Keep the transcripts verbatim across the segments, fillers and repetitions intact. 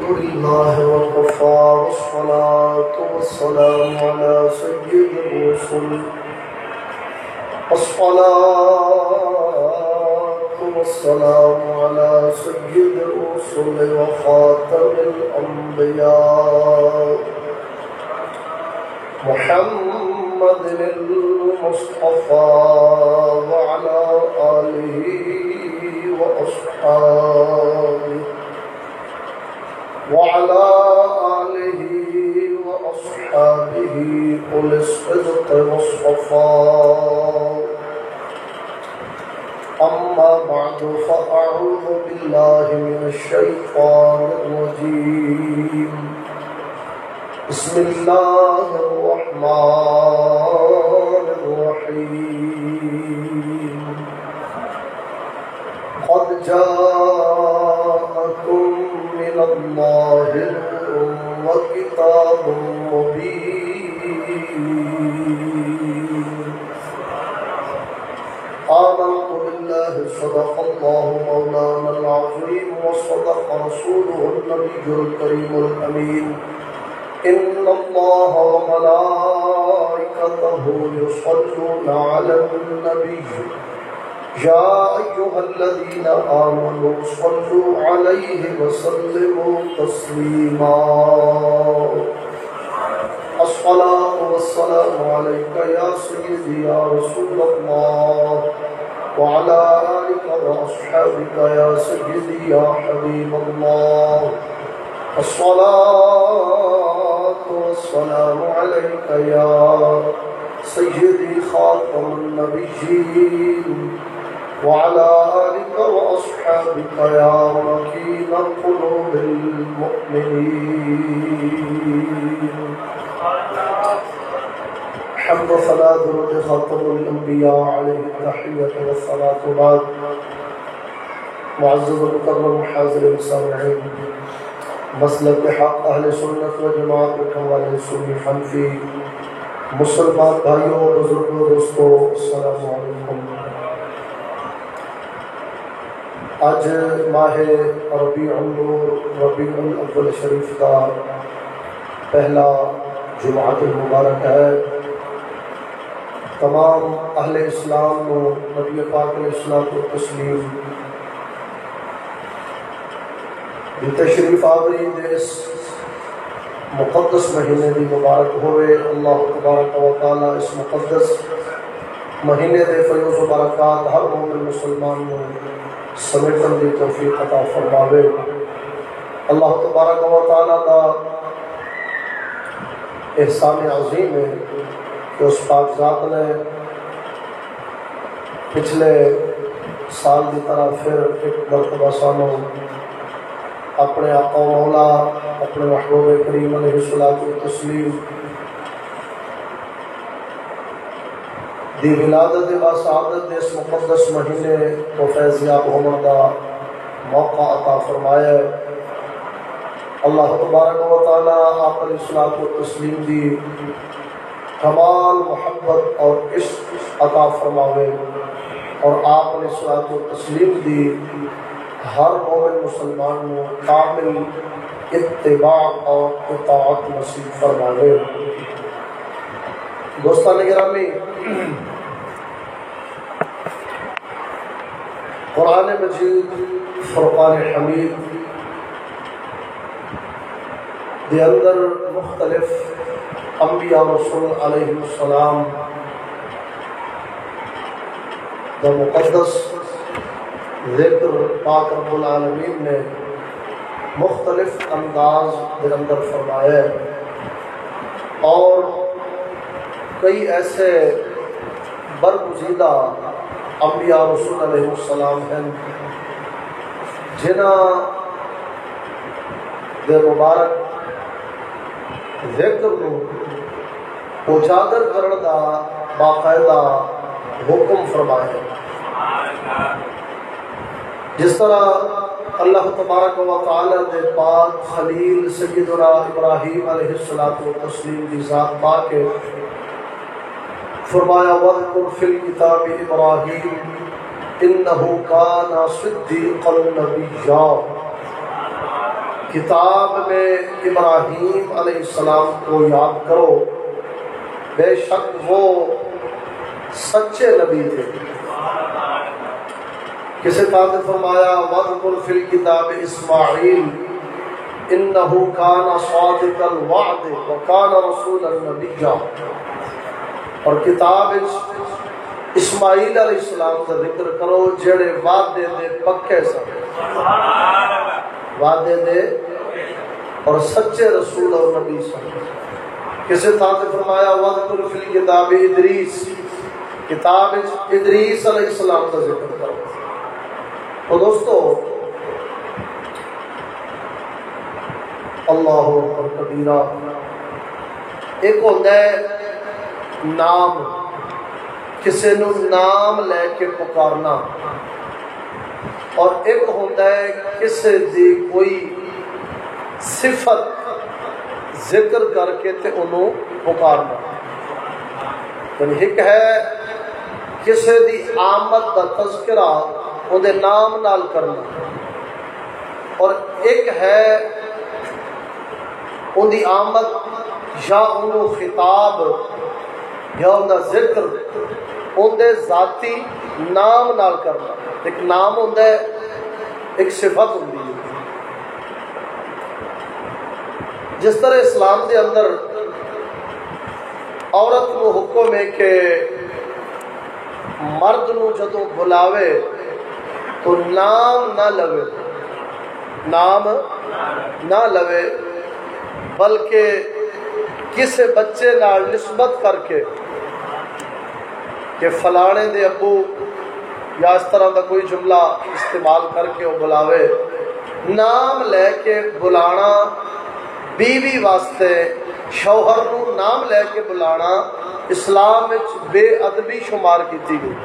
لله وكفى والصلاة والسلام على سيد الرسل الصلاة والسلام على سيد الرسل وخاتم الأنبياء محمد المصطفى وعلى آله وأصحابه وعلى آله وأصحابه أولي الصدق والصفاء. أما بعد فأعوذ بالله من الشيطان الرجيم. بسم الله الرحمن الرحيم. قد جاءكم من الله نور وكتاب مبين. آمنت بالله صدق الله مولانا العظيم وصدق رسوله النبي الكريم الأمين. إن الله وملائكته يصلون على النبي يا أيها الذين آمنوا صلوا عليه وسلموا تسليما. الصلاة والسلام عليك يا سيدي يا رسول الله وعلى آلك وأصحابك يا سيدي يا حبيب الله. الصلاة والسلام عليك يا سيدي خاتم النبيين وعلى آلك وأصحابك يا مكين قلوب المؤمنين. حمد صلاة درود خاتم الأنبياء عليه التحية والصلاة بعد. معزز المكرم حاضر السامعين، مسلک حق اہل سنت و جماعت رکھنے والے سنی حنفی مسلمان بھائیوں بزرگوں دوستوں السلام علیکم۔ آج ماہ ربیع النور ربیع الاول شریف کا پہلا جمعۃ المبارک ہے۔ تمام اہل اسلام کو نبی پاک علیہ الصلوۃ والتسلیم تشریف آوری اس مقدس مہینے دی مبارک ہوئے۔ اللہ تبارک و تعالی اس مقدس مہینے دے فیض و برکات ہر مومن مسلمان کو سمیٹن دی توفیق عطا فرماوے۔ اللہ تبارک و تعالی کا احسان عظیم ہے کہ اس پاک ذات نے پچھلے سال کی طرح پھر ایک مرتبہ سانوں اپنے آقا و مولا اپنے محبوب کریم علیہ الصلوۃ والتسلیم دی ولادت با سعادت اس مقدس مہینے کو فیضیاب ہونے کا موقع عطا فرمایا ہے۔ اللہ تبارک و تعالی آپ علیہ الصلوۃ والتسلیم دی کمال محبت اور عشق عطا فرماوے اور آپ علیہ الصلوۃ والتسلیم دی ہر مومن مسلمان کو کامل اتباع اور اطاعت نصیب فرماوے۔ دوستان گرامی، قرآن مجید فرقان حمید دے اندر مختلف انبیاء رسول علیہ السلام دا مقدس ذکر پاک رب العالمین نے مختلف انداز کے اندر فرمایا ہے، اور کئی ایسے برگزیدہ انبیاء رسول علیہ السلام ہیں جنہاں دے مبارک ذکر کو اجاگر کرنے کا باقاعدہ حکم فرمایا ہے۔ جس طرح اللہ تبارک و تعالی دے پاک خلیل سیدنا ابراہیم علیہ الصلوۃ والتسلیم کی ذات پاک ہے، فرمایا وَاذْكُرْ فِي الْكِتَابِ إِبْرَاهِيمَ إِنَّهُ كَانَ صِدِّيقًا نَبِيًّا، کتاب میں ابراہیم علیہ السلام کو یاد کرو، بے شک وہ سچے نبی تھے۔ کسی طرح نے فرمایا وَاذْكُرْ فِي الْكِتَابِ إِسْمَاعِيلَ إِنَّهُ كَانَ صَادِقَ الْوَعْدِ وَكَانَ رَسُولًا نَبِيًّا، اور کتاب اسماعیل علیہ السلام کا ذکر کرو جڑے وعدے دے پکے سن، وعدے دے اور سچے رسول اور نبی سن۔ کسی طرح نے فرمایا وَاذْكُرْ فِي الْكِتَابِ إِدْرِيسَ، کتاب ادریس علیہ السلام کا ذکر کرو۔ تو دوستو اللہ اکبر کبیرہ، ایک ہوتا ہے نام، کسی نو نام لے کے پکارنا، اور ایک ہوتا ہے کسی دی کوئی صفت ذکر کر کے تے انہوں پکارنا۔ یعنی ایک ہے کسی دی آمد دا تذکرہ اندے نام نال کرنا، اور ایک ہے ان دی آمد یا انہوں خطاب یا ان دا ذکر ان دے ذاتی نام نال کرنا۔ ایک نام ہوتا ہے، ایک صفت ہوتی ہے۔ جس طرح اسلام دے اندر عورت کو حکم ہے کہ مرد نو جدو بلاوے تو نام نہ لوے، نام نہ لوے، بلکہ کسی بچے نال نسبت کر کے کہ فلانے دے ابو یا اس طرح کا کوئی جملہ استعمال کر کے وہ بلاوے۔ نام لے کے بلانا بیوی واسطے، شوہر نو نام لے کے بلانا اسلام وچ بے ادبی شمار کیتی گئی،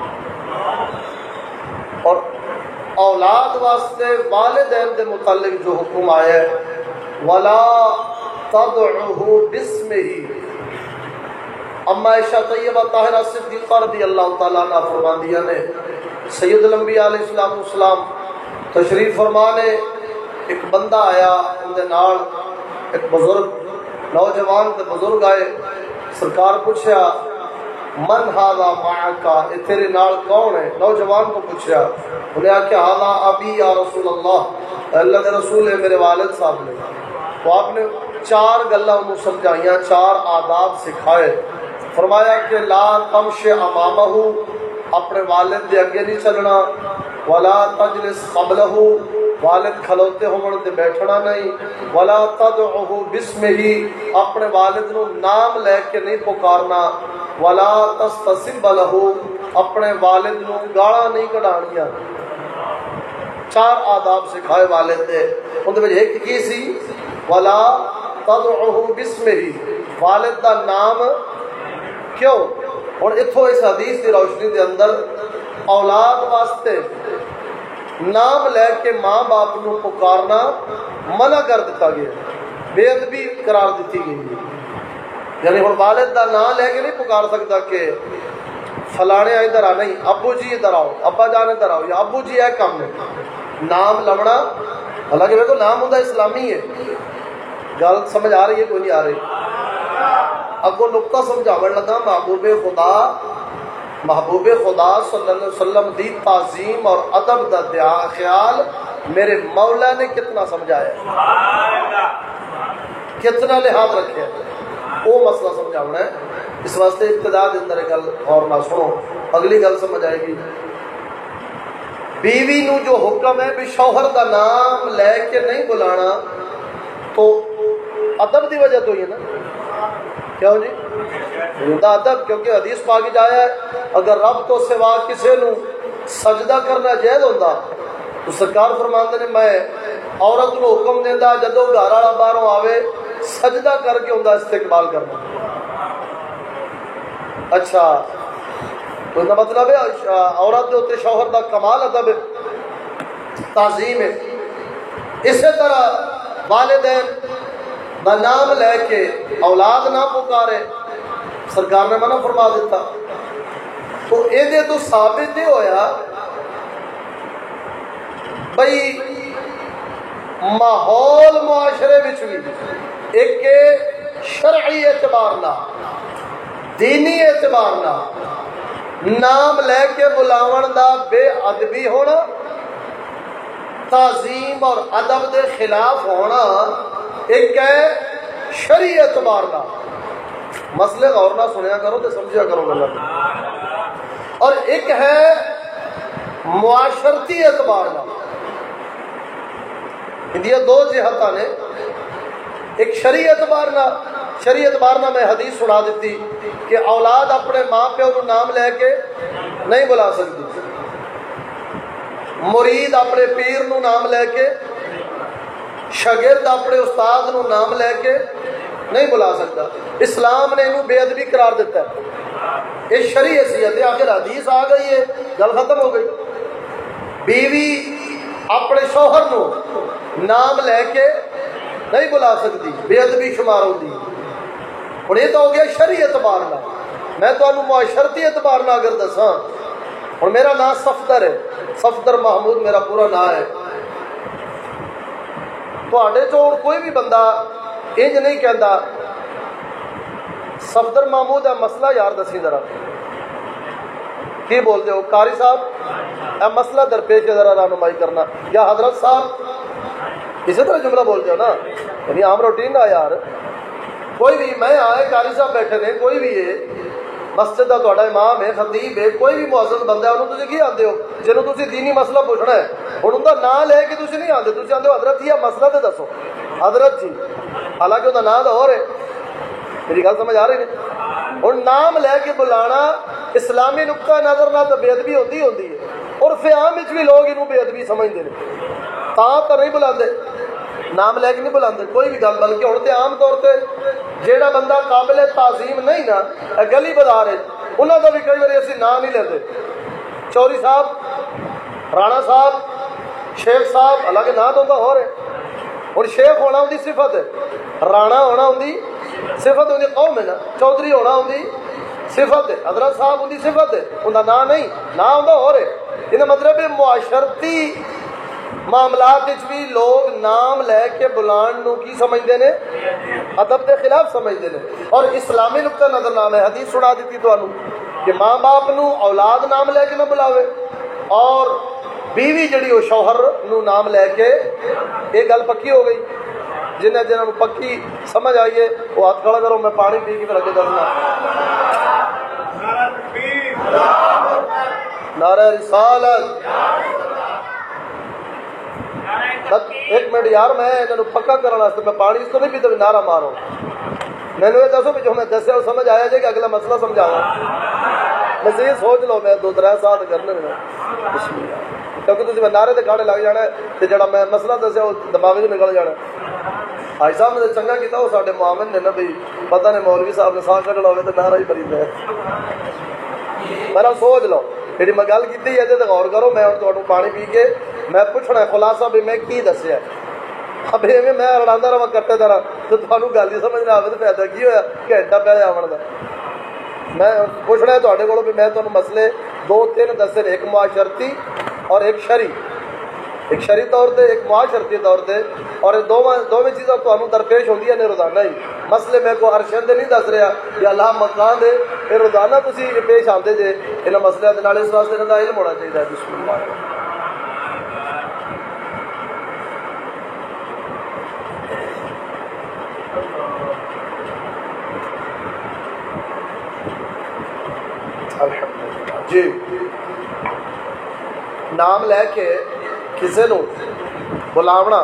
اور اولاد واسطے والدین دے متعلق جو حکم آیا ہے وَلَا تَدْعُهُ بِاسْمِهِ، اما عائشہ طیبہ طاہرہ صدیقہ رضی اللہ تعالیٰ عنہ فرماندیاں نے سید الانبیاء علیہ السلام تشریف فرمانے، ایک بندہ آیا ان دے نال، ایک بزرگ نوجوان تے بزرگ آئے، سرکار پوچھا من ھذا معک، اے تیرے نال کون ہے؟ نوجوان کو پوچھا، انہیں آ کہ ھذا ابی یا رسول اللہ، اللہ کے رسول ہے میرے والد صاحب نے۔ تو آپ نے چار گلاں انہوں سمجھائیاں، چار آداب سکھائے، فرمایا کہ لا تمش امامہ، اپنے والد دے اگے نہیں چلنا، ولا تجلس قبلہ، والد کھلوتے ہون تے بیٹھنا نہیں، ولا تدعوہ بسمہ، اپنے والد نو نام لے کے نہیں پکارنا، ولا تستصب لہ، اپنے والد نو گالاں نہیں کڈھانیاں۔ چار آداب سکھائے والد دے، ان دے وچ ایک کی سی ولا تدعوہ بسمہ، والد دا نام کیوں؟ اور اتھوں اس حدیث کی روشنی دے اندر اولاد واسطے نام لے کے ماں باپ نو پکارنا منع کر دیتا گیا، بے ادبی قرار دیتی گئی۔ یعنی ہن والد دا نام لے کے نہیں پکار سکتا کہ فلانے ادھر آ، نہیں، ابو جی ادھر آؤ، ابا جان ادھر آؤ، یا ابو جی اے کام ہے۔ نام لونا، حالانکہ میرے کو نام ہوتا اسلامی ہے، گل سمجھ آ رہی ہے کوئی نہیں آ رہی؟ اگو نقطہ سمجھاون لگا، محبوب خدا محبوب خدا صلی اللہ علیہ وسلم دی تعظیم اور ادب دا دیا خیال میرے مولا نے کتنا سمجھایا، کتنا لحاظ رکھے، وہ مسئلہ سمجھاونا ہے۔ اس واسطے ابتدا دے اندر گل اور نہ سنو، اگلی گل سمجھ آئے گی۔ بیوی نو جو حکم ہے بھی شوہر دا نام لے کے نہیں بلانا، تو ادب دی وجہ تو ہی ہے نا، کیا ہو جی دا ادب، کیونکہ حدیث پاک جایا ہے اگر رب تو سوا کسی نو سجدہ کرنا جائز ہوتا تو سرکار فرماندے نے میں عورت نو حکم دینا جدو گھر والا باہروں آوے سجدہ کر کے ان کا استقبال کرنا۔ اچھا، تو اس مطلب ہے عورت کے شوہر کا کمال ادب تعظیم ہے۔ اسی طرح والدین کا نام لے کے اولاد نہ پکارے، سرکار نے منع فرما دیتا۔ تو یہ تو ثابت یہ ہویا بھائی ماحول معاشرے وچ بھی ایک شرعی اعتبار نال دینی اعتبار نال نام لے کے بلاون دا بے ادبی ہونا، تعظیم اور ادب دے خلاف ہونا ایک ہے شرعی اعتبار نال۔ مسئلے غور نہ سنیا کرو تو سمجھا کرو غلط، اور ایک ہے معاشرتی اعتبار نال۔ اندیا دو جہتاں نے، ایک شرعی اعتبار نال، شرعی اعتبار نال میں حدیث سنا دیتی کہ اولاد اپنے ماں پیو نو نام لے کے نہیں بلا سکتی، مرید اپنے پیر نو نام لے کے، شاگرد اپنے استاد نو نام لے کے نہیں بلا سکتا۔ اسلام نے انہوں بے ادبی قرار دیتا ہے، یہ شرعی حیثیت ہے۔ آخر حدیث آ گئی ہے، گل ختم ہو گئی۔ بیوی اپنے شوہر نو نام لے کے نہیں بلا سکتی، بے ادبی شمار ہوتی۔ اور یہ تو ہو گیا شرعی اعتبار نہ، میں تو انہوں معاشرتی اعتبار نہ اگر دساں، اور میرا نام صفدر ہے، صفدر محمود میرا پورا نام ہے۔ تو آڑے جو کوئی بھی بندہ انج نہیں کہندا صفدر محمود ہے مسئلہ یار دسی ذرا کی بولتے ہو قاری صاحب، اے مسئلہ درپیش ہے ذرا رہنمائی کرنا، یا حضرت صاحب اسی طرح جملہ بولتے ہو نا، یعنی عام روٹین دا یار کوئی بھی، میں آئے قاری صاحب بیٹھے نے، کوئی بھی ہے مسجد دا تہاڈا امام ہے، خطیب ہے، کوئی بھی معزز بندہ ہے، انہوں تسی کی آندے ہو جنہوں تسی دینی مسئلہ پوچھنا ہے، ہن ان دا نام لے کے تسی نہیں آندے، تسی آندے ہو حضرت جی مسئلہ تے دسو، حضرت جی، حالانکہ ان دا نام تو اور ہے۔ میری گل سمجھ آ رہی ہے؟ ہن نام لے کے بلانا اسلامی نقطہ نظر نہ تو بے ادبی ہوتی ہوتی ہے، اور عام وچ بھی لوگ انہوں بے ادبی سمجھتے ہیں، تاں تو نہیں بلاندے، نام لے کے نہیں بلاندے کوئی بھی گل، بلکہ ہن تے عام طور تے جیڑا بندہ قابل تعظیم نہیں نا گلی بازار ہے انہاں دا بھی کئی بار اسی نام نہیں لیندے، چوری صاحب، رانا صاحب، شیخ صاحب، حالانکہ نام تو ہو رہے۔ اور شیخ ہونا ان صفت ہے، رانا ہونا ان صفت ان قوم ہے نا، چودھری ہونا ان صفت ہے، حضرت صاحب ان صفت ہے، ان کا نام نہیں، نام ہو رہے۔ یہ مطلب معاشرتی معاملات بھی لوگ نام لے کے بلان نو کی سمجھتے ہیں، ادب کے خلاف سمجھتے ہیں، اور اسلامی نقطہ نظر نام ہے۔ حدیث سنا دیتی تو کہ ماں باپ نو اولاد نام لے کے نہ بلاوے، اور بیوی جڑی ہو شوہر نو نام لے کے، یہ گل پکی ہو گئی۔ جنہیں جنہوں پکی سمجھ آئیے وہ ہاتھ کھڑا کرو، میں پانی پی کے پھر اگے دسنا۔ نعرہ رسالت، ایک منٹ یار میں انہوں پکا کرنا واسطے میں پانی اس کو نہیں پیتا بھی نعرہ مارو، میں نے یہ دسو بھی جو میں دسیا وہ سمجھ آیا جائے کہ اگلا مسئلہ سمجھاوا، میں سے یہ سوچ لو میں دو ترے ساتھ کرنے میں بسم اللہ، کیونکہ تسی میں نعرے تے گاڑے لگ جانا ہے تے جڑا میں مسئلہ دسیا وہ دماغ وچ نکل جانا ہے۔ بھائی صاحب نے چنگا کیتا وہ ساڈے معاون نے نا بھئی پتہ نہیں مولوی صاحب نے ساہ کڈنا ہوے تے نعرہ ہی بری پے، میرا سوچ لو جی میں گل کی ہے تو غور کرو۔ میں تمہیں پانی پی کے میں پوچھنا خلاصہ بھی میں کی دسیا، اب ایویں میں لڑانا رہا کٹے طرح تو تمہیں گل ہی سمجھ نہ آئے تو فائدہ کی ہوا گھنٹہ پہلے آن کا۔ میں پوچھنا ہے تے کو بھی میں تمہیں مسئلے دو تین دسے، ایک معاشرتی اور ایک شرعی، ایک شرعی طور پہ ایک معاشرتی طور پہ، اور دونوں چیزاں تمہیں درپیش ہوتی ہیں روزانہ ہی۔ مسئلے میں کو ارشد نہیں دس رہا یا اللہ مکان دے، یہ روزانہ تھی پیش آتے جے ان مسئلے کے، اس واسطے ان کا علم ہونا چاہیے۔ بسم اللہ۔ الحمدللہ جی، نام لے کے کسی نو بلاونا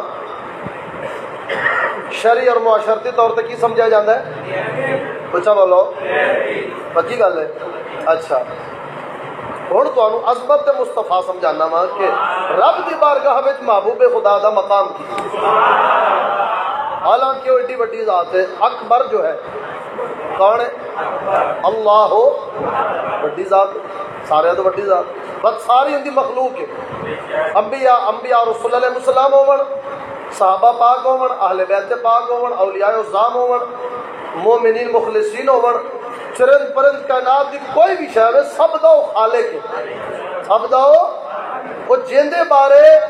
شرعی اور معاشرتی طور پہ کی سمجھا جاتا ہے؟ پوچھا بولو، پکی گل ہے۔ اچھا ہوں تمہیں عظمت مصطفیٰ سمجھانا وا کہ رب کی بارگاہ وچ محبوب خدا دا مقام کی، حالانکہ وہ ایڈی وڈی ذات ہے، اکبر جو ہے کون ہے؟ اللہ ہو وڈی ذات، سارے تو وڈی ذات، بس ساری ان کی مخلوق ہے۔ انبیاء انبیاء رسول علیہ السلام ہون، صحابہ پاک ہون، اہل بیت پاک ہون، اولیاء عظام ہون، مومنین مخلصین ہون، چرند پرند کائنات کی کوئی بھی شے سب دا خالق ہے، سب دا وہ جیندے بارے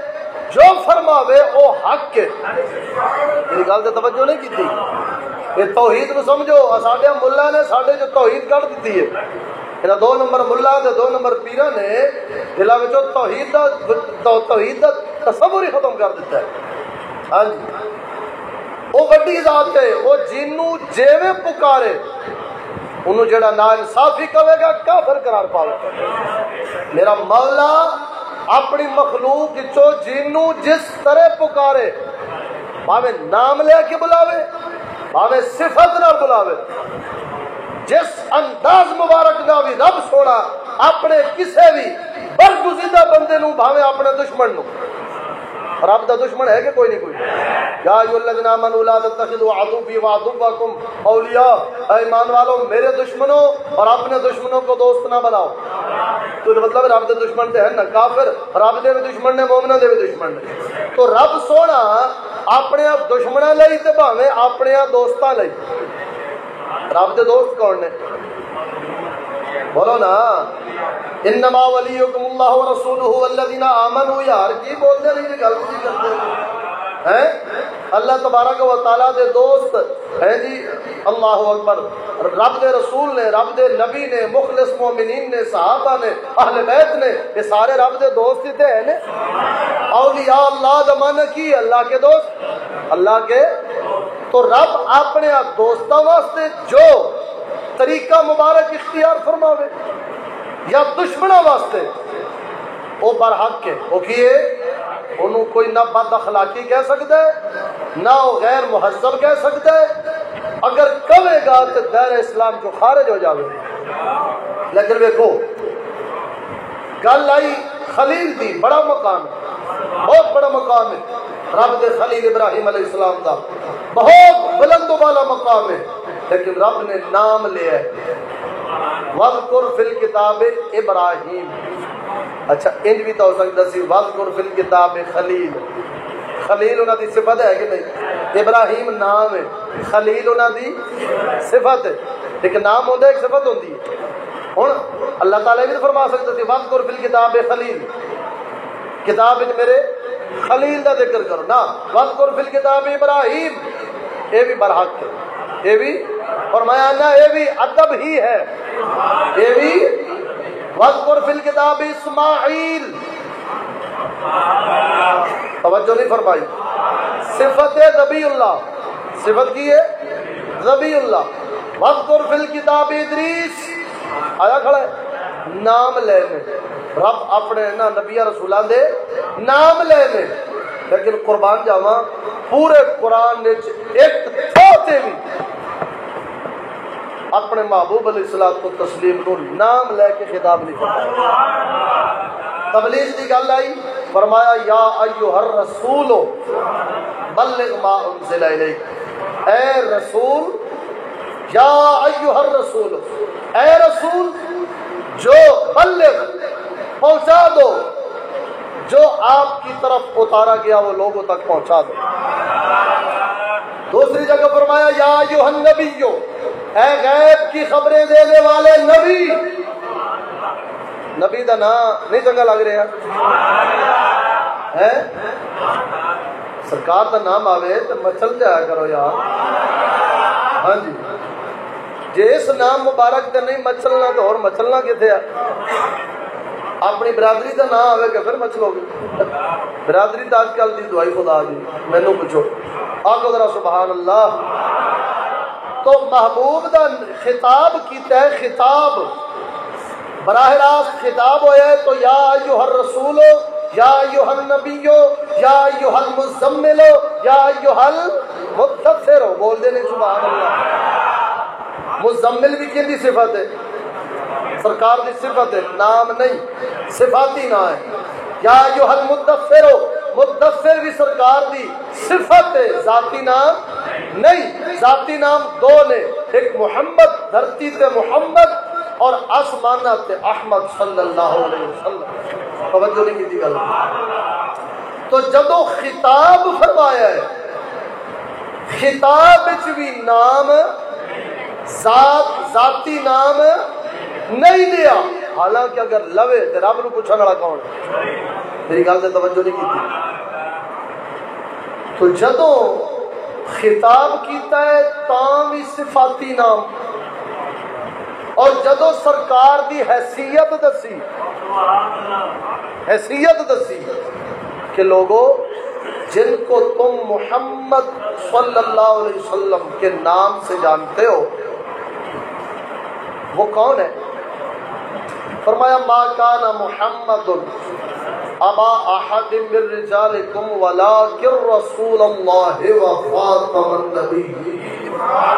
جو فرماوے او حق کے. میری گل تے توجہ نہیں کی تھی. یہ توحید کو سمجھو. ساڈے ملا نے ساڈے جو توحید کر دیتی ہے. انہاں دو نمبر ملا تے دو نمبر پیرا نے دلاں وچوں توحید دا توحید دا تصور ہی ختم کر دیتا ہے. ہاں جی وہ وڈی ذات ہے. وہ جنوں جیویں پکارے انہوں جڑا نا انصافی کہے گا کافر قرار پاوے. میرا مولا اپنی مخلوق چو جنوں جس طرح پکارے بھاوے نام لے کے بلاوے بھاوے صفت نہ بلاوے جس انداز مبارک دا بھی رب سونا اپنے کسے بھی برگزیدہ بندے نو بھاوے اپنے دشمن نو. رب دا دشمن ہے کہ کوئی نہیں؟ کوئی. یا ایھا الذین آمنوا لا تتخذوا عدوی وعدوکم اولیاء. اے ایمان والو میرے دشمنوں اور اپنے دشمنوں کو دوست نہ بناؤ. تو مطلب رب دے دشمن تے ہیں نا کافر. رب دے بھی دشمن نے مومناں دے بھی دشمن نے. تو رب سونا اپنے دشمناں لئی تے بھاویں اپنے دوستاں لئی. رب دے دوست کون نے؟ بولو نا. انما ولیکم اللہ ورسولہ والذین آمنوا. یار کی بولتے نہیں گل کی کرتے ہیں. اللہ تبارک و تعالیٰ دے دوست ہیں جی. اللہ اکبر. رب دے رسول نے رب دے نبی نے مخلص مومنین نے صحابہ نے اہل بیت نے یہ سارے رب دے دوست ہی تھے ہیں. اولیاء اللہ دا معنی کی اللہ کے دوست اللہ کے. تو رب اپنے دوستوں واسطے جو طریقہ مبارک اختیار فرماوے یا دشمنوں واسطے وہ برحق ہے. وہ کیے انہوں کوئی نہ بد اخلاقی کہہ سکتا ہے نہ وہ غیر مہذب کہہ سکتا ہے. اگر کہے گا تو دائرہ اسلام جو خارج ہو جاوے. لیکن دیکھو گل آئی خلیل دی. بڑا مقام ہے بہت بڑا مقام ہے. رب دے خلیل ابراہیم علیہ السلام دا بہت بلند والا مقام ہے. لیکن رب نے نام لیا ہے وَذْكُرْ فِي الْكِتَابِ ابراہیم. اچھا انج بھی تو ہو سکتا سی وَذْكُرْ فِي الْكِتَابِ خلیل. خلیل انہاں دی صفت ہے کہ نہیں؟ ابراہیم نام ہے خلیل انہاں دی صفت ہے. ایک نام ہوتا ہے ایک صفت ہوتی ہے. ہن اللہ تعالیٰ بھی فرما سکتا سی وَذْكُرْ فِي الْكِتَابِ خلیل. کتاب وچ میرے خلیل دا ذکر کرو نا. وَذْكُرْ فِي الْكِتَابِ ابراہیم. یہ بھی برحق ہے. یہ بھی فرمایا نا یہ بھی ادب ہی ہے. یہ بھی وَذْكُرْ فِي الْكِتَابِ اسماعیل. توجہ نہیں فرمائی. صفت ہے ذبی اللہ. صفت کی ہے ذبی اللہ. وَذْكُرْ فِي الْكِتَابِ ادریس. آیا کھڑا ہے نام لینے. رب اپنے نا نبی رسولاں دے نام لینے. لیکن قربان جاواں پورے قرآن ایک تھوتے بھی اپنے محبوب علیہ الصلوۃ والتسلیم کو نام لے کے خطاب نہیں فرمایا. تبلیغ کی گل آئی فرمایا یا ایھا الرسول بلغ ما انزل الیک. اے رسول یا ایھا الرسول اے رسول جو بلغ پہنچا دو جو آپ کی طرف اتارا گیا وہ لوگوں تک پہنچا دو. دوسری جگہ فرمایا یا ایھا النبی اے غیب کی خبریں دینے والے نبی. نبی دا نام نہیں چنگا لگ رہا ہے؟ سرکار دا نام آوے تو مچل جایا کرو یار. ہاں جی جس نام مبارک تے نہیں مچلنا تو اور مچلنا کتنے ہے؟ اپنی برادری دا نام آوے کہ پھر مچلو گے. برادری تو آج کل دی دعائی خدا دی مینوں پوچھو آگو ذرا سبحان اللہ. تو محبوب دا خطاب کیتا ہے. خطاب براہ راست خطاب ہویا ہے. تو یا ایھا الرسول یا ایھا النبی یا ایھا المزمل یا ایھا المدثر. بول دے نہیں سبحان اللہ. مزمل بھی کن دی صفت ہے؟ سرکار دی صفت ہے نام نہیں صفاتی نام ہے. یا ایھا المدثر مدثر بھی سرکار دی صفت ہے ذاتی نام نہیں. ذاتی نام دو نے ایک محمد دھرتی تے محمد اور آسمانات تے احمد صلی اللہ علیہ وسلم. توجہ نہیں کی تھی گل. تو جدو خطاب فرمایا ہے خطاب وچ بھی نام ذات ذاتی نام نہیں دیا. حالانکہ اگر لوے تو رب نو پوچھنے والا کون ہے؟ میری گل سے توجہ نہیں کی تھی. تو جدوں خطاب کیتا ہے تاں بھی صفاتی نام، اور جدوں سرکار دی حیثیت دسی حیثیت دسی کہ لوگوں جن کو تم محمد صلی اللہ علیہ وسلم کے نام سے جانتے ہو وہ کون ہے؟ فرمایا ما کان محمد ابا احد من رجالکم ولکن رسول اللہ وخاتم النبیین۔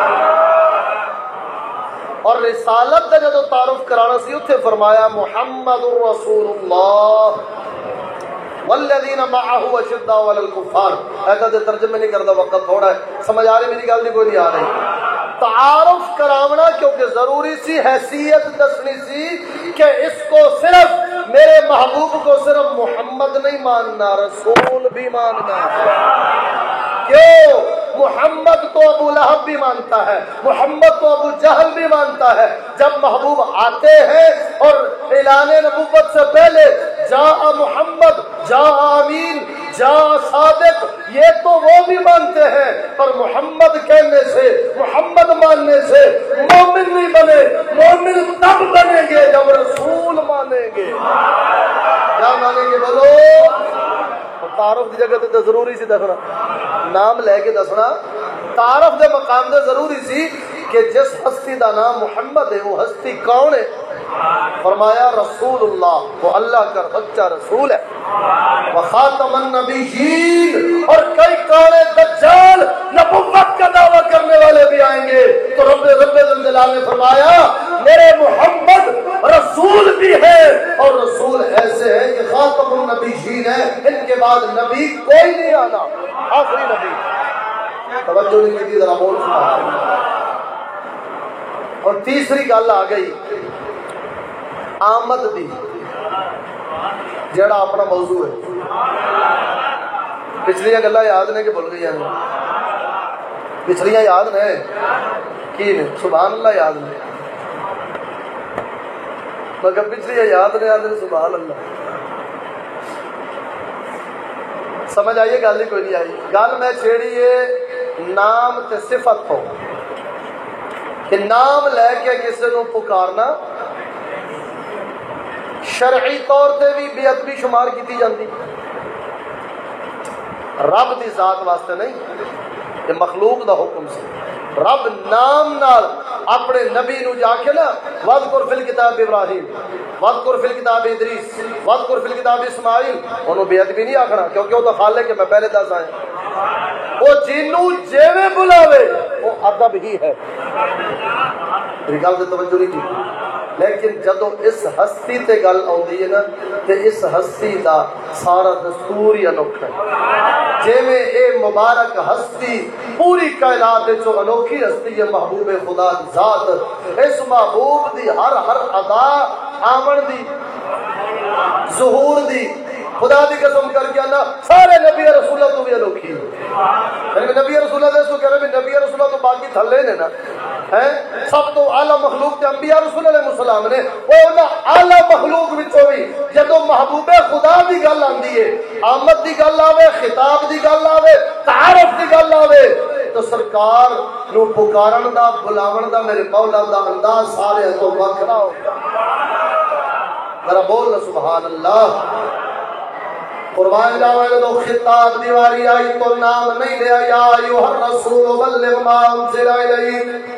اور رسالت کا جدو تعارف کرانا سی اتھے فرمایا محمد رسول اللہ والذین معه اشداء علی الکفار۔ ایسا دے ترجمے نہیں کرتا، وقت تھوڑا ہے، سمجھ آ رہی میری گل نہیں؟ کوئی نہیں آ رہی۔ تعارف کراونا کیونکہ ضروری سی، حیثیت دسنی سی کہ اس کو صرف میرے محبوب کو صرف محمد نہیں ماننا، رسول بھی ماننا ہے۔ کیوں؟ محمد کو ابو لہب بھی مانتا ہے، محمد کو ابو جہل بھی مانتا ہے۔ جب محبوب آتے ہیں اور اعلان نبوت سے پہلے جاء محمد، جاء امین، جاء صادق، یہ تو وہ بھی مانتے ہیں، پر محمد کہنے سے، محمد ماننے سے مومن نہیں بنے۔ مومن تب بنیں گے جب رسول مانیں گے۔ کیا مانیں گے بولو؟ تعارف دی جگہ تے ضروری سی دسنا، نام لے کے دسنا، تعارف دے مقام دے ضروری سی کہ جس ہستی دا نام محمد ہے وہ ہستی کون ہے؟ فرمایا رسول اللہ، وہ اللہ کا سچا رسول ہے۔ وخاتم النبیین، اور کئی کانے دجال نبوت کا دعویٰ کرنے والے بھی آئیں گے، تو رب رب الجلال نے فرمایا میرے محمد رسول بھی ہے، اور رسول ایسے ہیں کہ خاتم النبیین ہے، ان کے بعد نبی کوئی نہیں آنا، آخری نبی۔ توجہ نہیں کی ذرا بول سنا۔ اور تیسری گل آ گئی آمد دی، جڑا اپنا موضوع ہے۔ پچھلیاں گلاں یاد نے کہ بھول گئی ہیں؟ پچھلیاں یاد نے کی نے؟ سبحان اللہ یاد نے، مگر پچھلیاں یاد نے آدھے سبحان اللہ۔ سمجھ آئیے گل ہی کوئی نہیں آئی۔ گل میں چھیڑی ہے نام تے صفت ہو کہ نام لے کے کسی نو پکارنا شرعی طور تے بھی بے ادبی شمار کی جاندی، رب دی ذات واسطے نہیں، یہ مخلوق دا حکم سے۔ رب نام نال اپنے نبی نو جا کے نا وذکر فی الکتاب ابراہیم، وذکر فی الکتاب ادریس، وذکر فی الکتاب اسماعیل، انہوں بے ادبی نہیں آکھنا کیونکہ وہ تو خالق ہے، میں پہلے دس آئے وہ جنوں جیویں بلاوے وہ ادب ہی ہے۔ میری گل سے توجہ نہیں کی۔ لیکن جدو اس ہستی تے گل آتی ہے نا تے اس ہستی دا سارا دستور ہی انوکھا ہے۔ جیویں اے مبارک ہستی پوری کائنات چو انوکھی ہستی ہے محبوب خدا دی ذات، اس محبوب دی ہر ہر ادا آمن دی ظہور دی خدا دی قسم کر کے نا سارے نبی رسولہ تو بھی انوکھی ہے۔ نبی رسولہ دے سو کہہ رہے بھی نبی رسولہ تو باقی تھلے نے نا، سب تو اعلیٰ مخلوق تے انبیاء رسول علیہ السلام نے، وہ انہاں اعلیٰ مخلوق وچوں بھی جدو محبوب خدا دی گل آندی ہے، آمد دی گل آوے، خطاب دی گل آوے، تعارف دی گل آوے، تو سرکار نو پکارن دا بلاون دا میرے مولا دا انداز سارے تو وکھرا ہوتا۔ ذرا بول سبحان اللہ۔ قربان جاؤ تو خطاب دیواری آئی تو نام نہیں لیا، یا ایھا الرسول بلغ ما انزل الیک،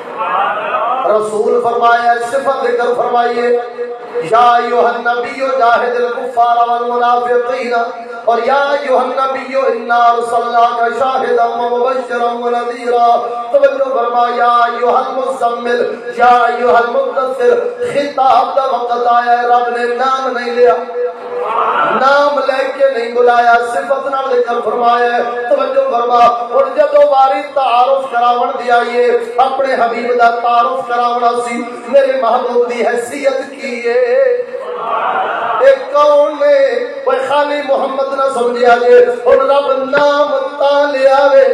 رسول فرمایا صفت ذکر فرمائیے، یا ایھا النبی جاہد الکفار والمنافقین، اور یا ایھا النبی انا ارسلناک شاہدا ومبشرا ونذیرا۔ توجہ فرمایا یا ایھا المزمل، یا ایھا المدثر، خطاب دا وقت آیا ہے، رب نے نام نہیں لیا، نام لے کے نہیں بلایا، صفت نام ذکر فرمایا ہے۔ توجہ فرما، اور جدو واری تعارف کراون دی آئیے اپنے حبیب دا تعارف کراونا سی، میرے محبوب دی حیثیت کیے ایک کون نے کوئی خالی محمد نہ سمجھا جے، اور رب نام تا لیا وے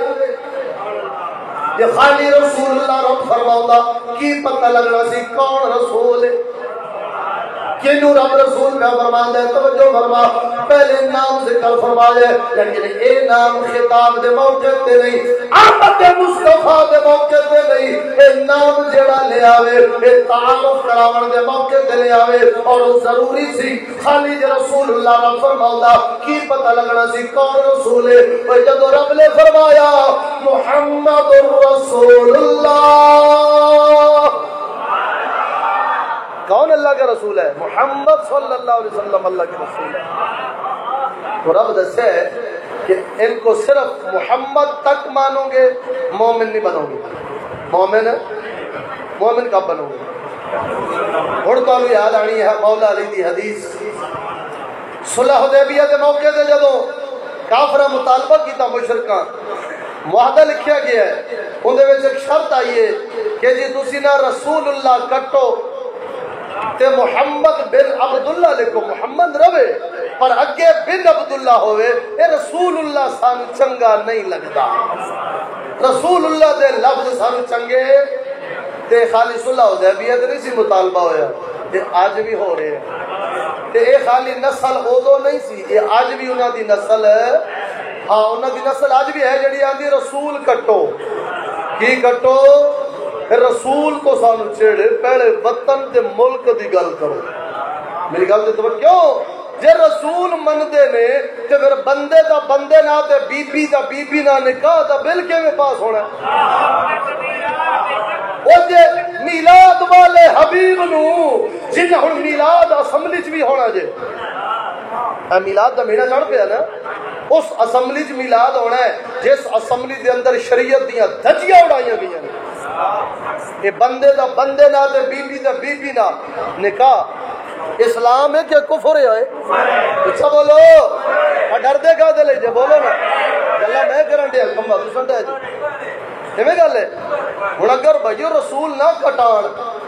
یہ خالی رسول اللہ رب فرماؤں کی پتہ لگنا سی کون رسول ہے، کنو رب رسول کا فرمان ہے توجہ فرما پہلے نام ذکر فرمایا لیکن اے نام خطاب دے موقع تے نہیں آمد مصطفیٰ دے موقع تے نہیں اے نام جڑا لے آوے اے تعارف کراون دے موقع تے لے آوے اور ضروری سی خالی جے رسول اللہ نے فرمایا کی پتہ لگنا سی کون رسول ہے او جب رب نے فرمایا محمد رسول اللہ کون اللہ کا رسول ہے محمد صلی اللہ علیہ وسلم اللہ کے رسول ہے تو رب دسے کہ ان کو صرف محمد تک مانو گے مومن نہیں بنو گے مومن مومن کب بنو گے اور تو یاد آنی ہے مولا علی دی حدیث صلح حدیبیہ کے موقع تے جدوں کافراں مطالبہ کیتا مشرکاں معاہدہ لکھیا گیا ہے ان دے وچ ایک شرط آئی ہے کہ جی تسی نہ رسول اللہ کٹو تے محمد بن عبداللہ لکھو محمد روے پر اگے بن عبداللہ ہوئے اے رسول اللہ سانو چنگا نہیں لگتا رسول اللہ دے لفظ سانو چنگے تے خالی صلح حدیبیہ تے نہیں سی مطالبہ ہویا یہ آج بھی ہو رہے ہیں تے اے خالی نسل اودو نہیں سی یہ آج بھی انہاں دی نسل ہے ہاں انہاں دی نسل آج بھی ہے جڑی آندی رسول کٹو کی کٹو رسول کو سانو چھیڑے پہلے وطن تے ملک دی گل کرو میری گل تے توجہ کیوں جے رسول مندے نے تے پھر بندے دا بندے نہ تے بی بی دا بی بی نہ نکاح دا بل کیویں پاس ہونا او جے میلاد والے حبیب نو جن ہن میلاد اسمبلی وچ بھی ہونا جے اے میلاد دا مہینہ چڑھ پیا نا اس اسمبلی وچ میلاد ہونا ہے جس اسمبلی دے اندر شریعت دیاں دھجیاں اڑائیاں گئیاں یہ بندے دا بندے نہ تے بی بی دا بی بی نہ نکاح اسلام ہے کہ کفر ہے اچھا بولو ڈر دے گا دے لے جے بولو نا گلا میں کرن دے کما تو سنڈا جی ایویں گل ہے ہن اگر بھائیو رسول نہ کٹان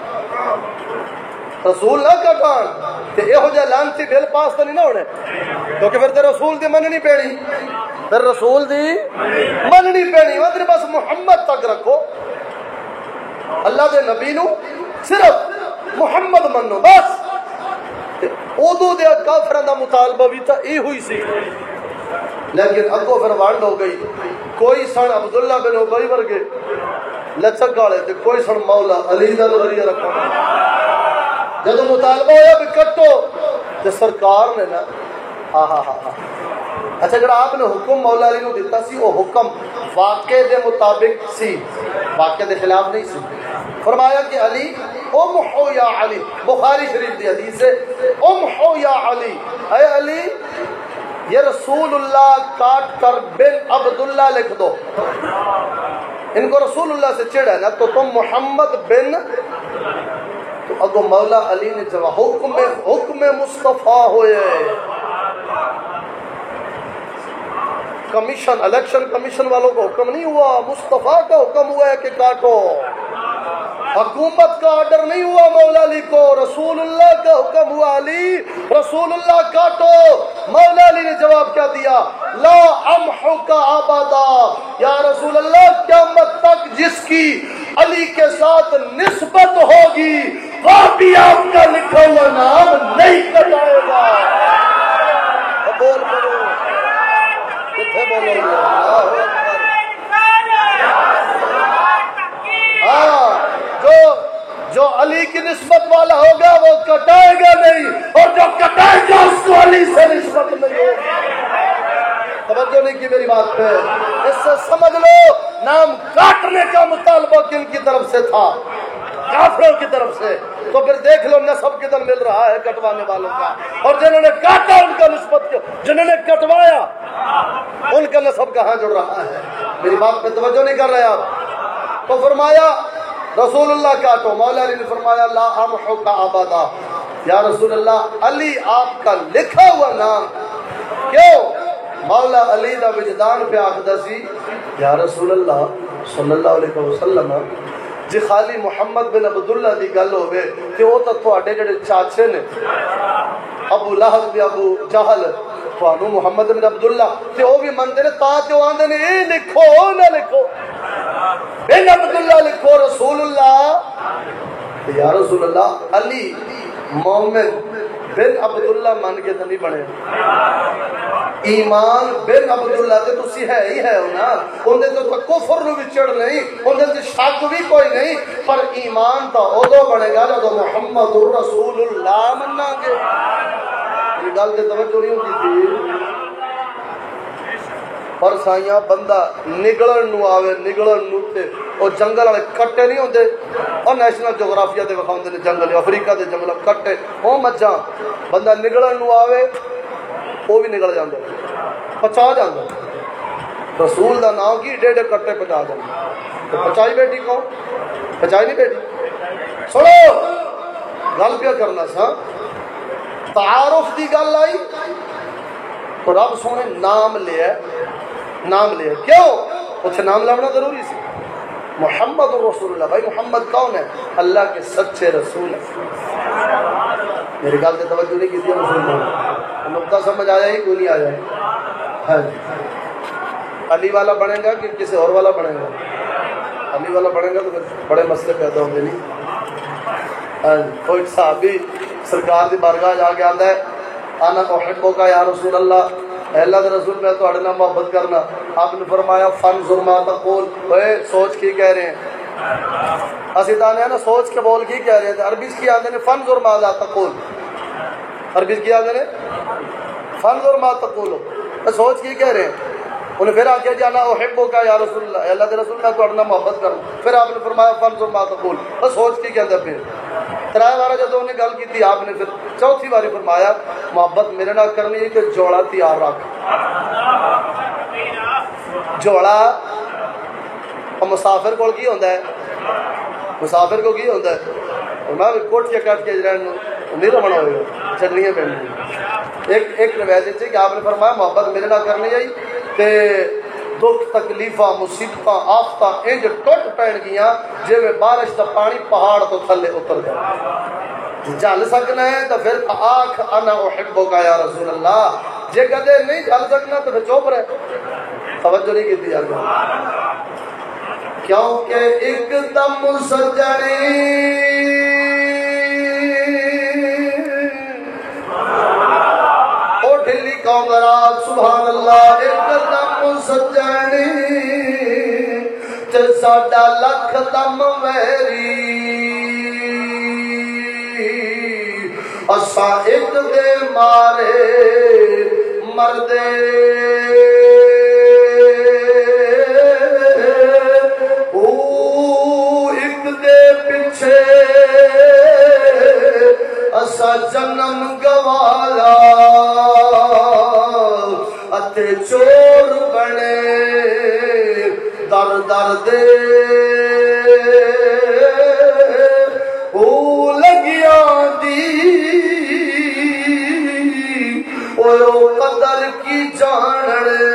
رسول نہ کٹان تے ایہو جے لعنتی بل پاس تے نہیں نہ ہونے کیونکہ پھر تے رسول دی مننی پینی پھر رسول دی مننی پینی ادھر بس محمد تک رکھو اللہ دے نبی نو صرف محمد منو بس اودو دے کافران دا مطالبہ بھی تھا ای ہوئی سی لیکن اگو پھر وانڈ ہو گئی کوئی سن عبداللہ بن ابی ورگے لچک والے تے کوئی سن مولا علی دا ذریعہ رکھا جب مطالبہ ہویا بھی کٹو تے سرکار نے نا ہاں ہاں ہاں اچھا جڑا آپ نے حکم مولا علی نو دیتا سی وہ حکم واقع دے مطابق سی واقع دے خلاف نہیں سی فرمایا کہ علی امحو یا علی بخاری شریف دی حدیث ہے امحو یا علی اے علی یہ رسول اللہ کاٹ کر بن عبداللہ لکھ دو ان کو رسول اللہ سے چڑھا نا تو تم محمد بن تو اگو مولا علی نے جواب حکم حکم مصطفیٰ ہوئے کمیشن الیکشن کمیشن والوں کو حکم نہیں ہوا مصطفیٰ کا حکم ہوا ہے کہ کاٹو حکومت کا آرڈر نہیں ہوا مولا علی کو رسول اللہ کا حکم ہوا علی رسول اللہ کاٹو مولا علی نے جواب کیا دیا لا امحک ابدا یا رسول اللہ قیامت تک جس کی علی کے ساتھ نسبت ہوگی وہ بھی آپ کا لکھا ہوا نام نہیں کٹائے گا بول کرو کتنے بولو ہاں جو جو علی کی نسبت والا ہوگا وہ کٹائے گا نہیں اور جو کٹائے گا اس کو علی سے نسبت نہیں ہوگی توجہ نہیں کی میری بات پہ اس سے سمجھ لو نام کاٹنے کا مطالبہ کن کی طرف سے تھا کافروں کی طرف سے تو پھر دیکھ لو نسب کدھر مل رہا ہے کٹوانے والوں کا اور جنہوں نے کاٹا ان کا نسبت جنہوں نے کٹوایا ان کا نسب کہاں جڑ رہا ہے میری بات پہ توجہ نہیں کر رہے آپ تو فرمایا رسول اللہ کاٹو مولا علی نے فرمایا لا امحک ابدا یا رسول اللہ علی آپ کا لکھا ہوا نام کیوں مولا علی دا وجدان پہ آخدا سی یا رسول اللہ صلی اللہ علیہ وسلم جی خالی محمد بن عبداللہ دی گل ہوئے کہ وہ تو تھوڑے جڑے چاچے نے ابو لہب بھی ابو جہل توانو محمد بن عبداللہ تے وہ بھی مندے نے تا تے وہ آندے نے اے لکھو نہ لکھو بن عبداللہ لکھو رسول اللہ یا رسول اللہ علی مومن بن عبداللہ من کے تو نہیں بنے، ایمان بن عبداللہ تے تسی ہے ہی ہے نا، اندے تو کوئی کفر نو وچڑ نہیں، اندے تے شک بھی کوئی نہیں، پر ایمان تو ادو بنے گا جدو محمد رسول اللہ مننا گے۔ یہ گل تے توجہ نہیں ہوندی تھی۔ اور سائیاں بندہ نگلن نو آوے نگلن نو تے او جنگل والے کٹے نہیں ہوندے، اور نیشنل جغرافیہ تے وکھاوندے نے جنگل افریقہ دے جنگل کٹے او مجھاں، بندہ نگلن نو آوے وہ بھی نکل جاندے پچا جاندے، رسول دا نام کی ڈے ڈے کٹے پچا جاندے، تو پچائی بیٹی کون؟ پچائی نہیں بیٹی۔ سنو گل پیا کرنا سا، تعارف دی گل آئی تو رب سونے نام لیا، نام لیا کیوں؟ اتنے نام لانا ضروری سی۔ محمد رسول اللہ، بھائی محمد کون ہے؟ اللہ کے سچے رسول ہے۔ میری گل سے توجہ نہیں کی تھی مسلمان، نقطہ سمجھ آیا ہی کوئی نہیں آیا ہے؟ ہاں جی، علی والا بنے گا کہ کسی اور والا بنے گا؟ علی والا بنے گا تو پھر بڑے مسئلے پیدا ہوں گے نہیں۔ ہاں جی، کوئی صحابی سرکار دی بارگاہ جا کے آتا ہے، انا احبک یا رسول اللہ، اے اللہ کے رسول میں تو اڑنا محبت کرنا۔ آپ نے فرمایا فانظر ما تقول، اے سوچ کی کہہ رہے ہیں، اسی تانے ہیں نا سوچ کے بول کی کہہ رہے ہیں، عربی کی آتے ہیں فانظر ماذا تقول، عربی کی آتے ہیں فانظر ما تقول، سوچ کی کہہ رہے ہیں۔ انہیں پھر آگے جانا احبک یا رسول اللہ، اللہ کے رسول میں تو اڑنا محبت کرنا۔ پھر آپ نے فرمایا فانظر ما تقول، بس سوچ کی کہتے پھر ترائے بارہ جب انہیں گل کی تھی، آپ نے پھر چوتھی باری فرمایا محبت میرے نہ کرنی ہے کہ جوڑا تیار رکھ۔ جوڑا مسافر کو کی ہوتا ہے، مسافر کو کی ہوتا ہے، میں کوٹ کے کٹ کے رہن نہیں رمنا ہوئے گا، چلنی ہے پہننی۔ ایک ایک روایت ہے کہ آپ نے فرمایا محبت میرے نہ کرنی ہے کہ دکھ تکلیفاں مصیبتاں آفتاں انج ٹوٹ پین گیاں جی میں بارش کا پانی پہاڑ تو تھلے اتر گیا۔ جل سکنا ہے تو پھر آنکھ انا احبک یا رسول اللہ، جے کدے نہیں جل سکنا تو پھر چوپ رہے۔ توجہ نہیں کی یار، کیونکہ ایک دم سجنی او ڈھلی قوم رات سبحان اللہ، ایک دم سجنی تے ساڈا لکھ دم ویری، اسا ایک دے مارے مردے، او ایک دے پیچھے اسا جنم گوایا، اتے چور بنے در در دے، او لگیا دی او قدر کی جانڑے،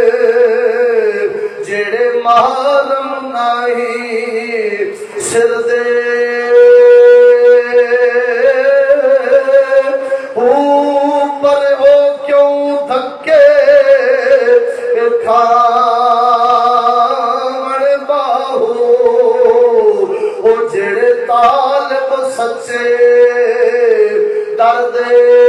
جڑے محرم نہیں سر دے، اوپر ہو کیوں دھکے کھاوڑ باہو، او جڑے طالب سچے درد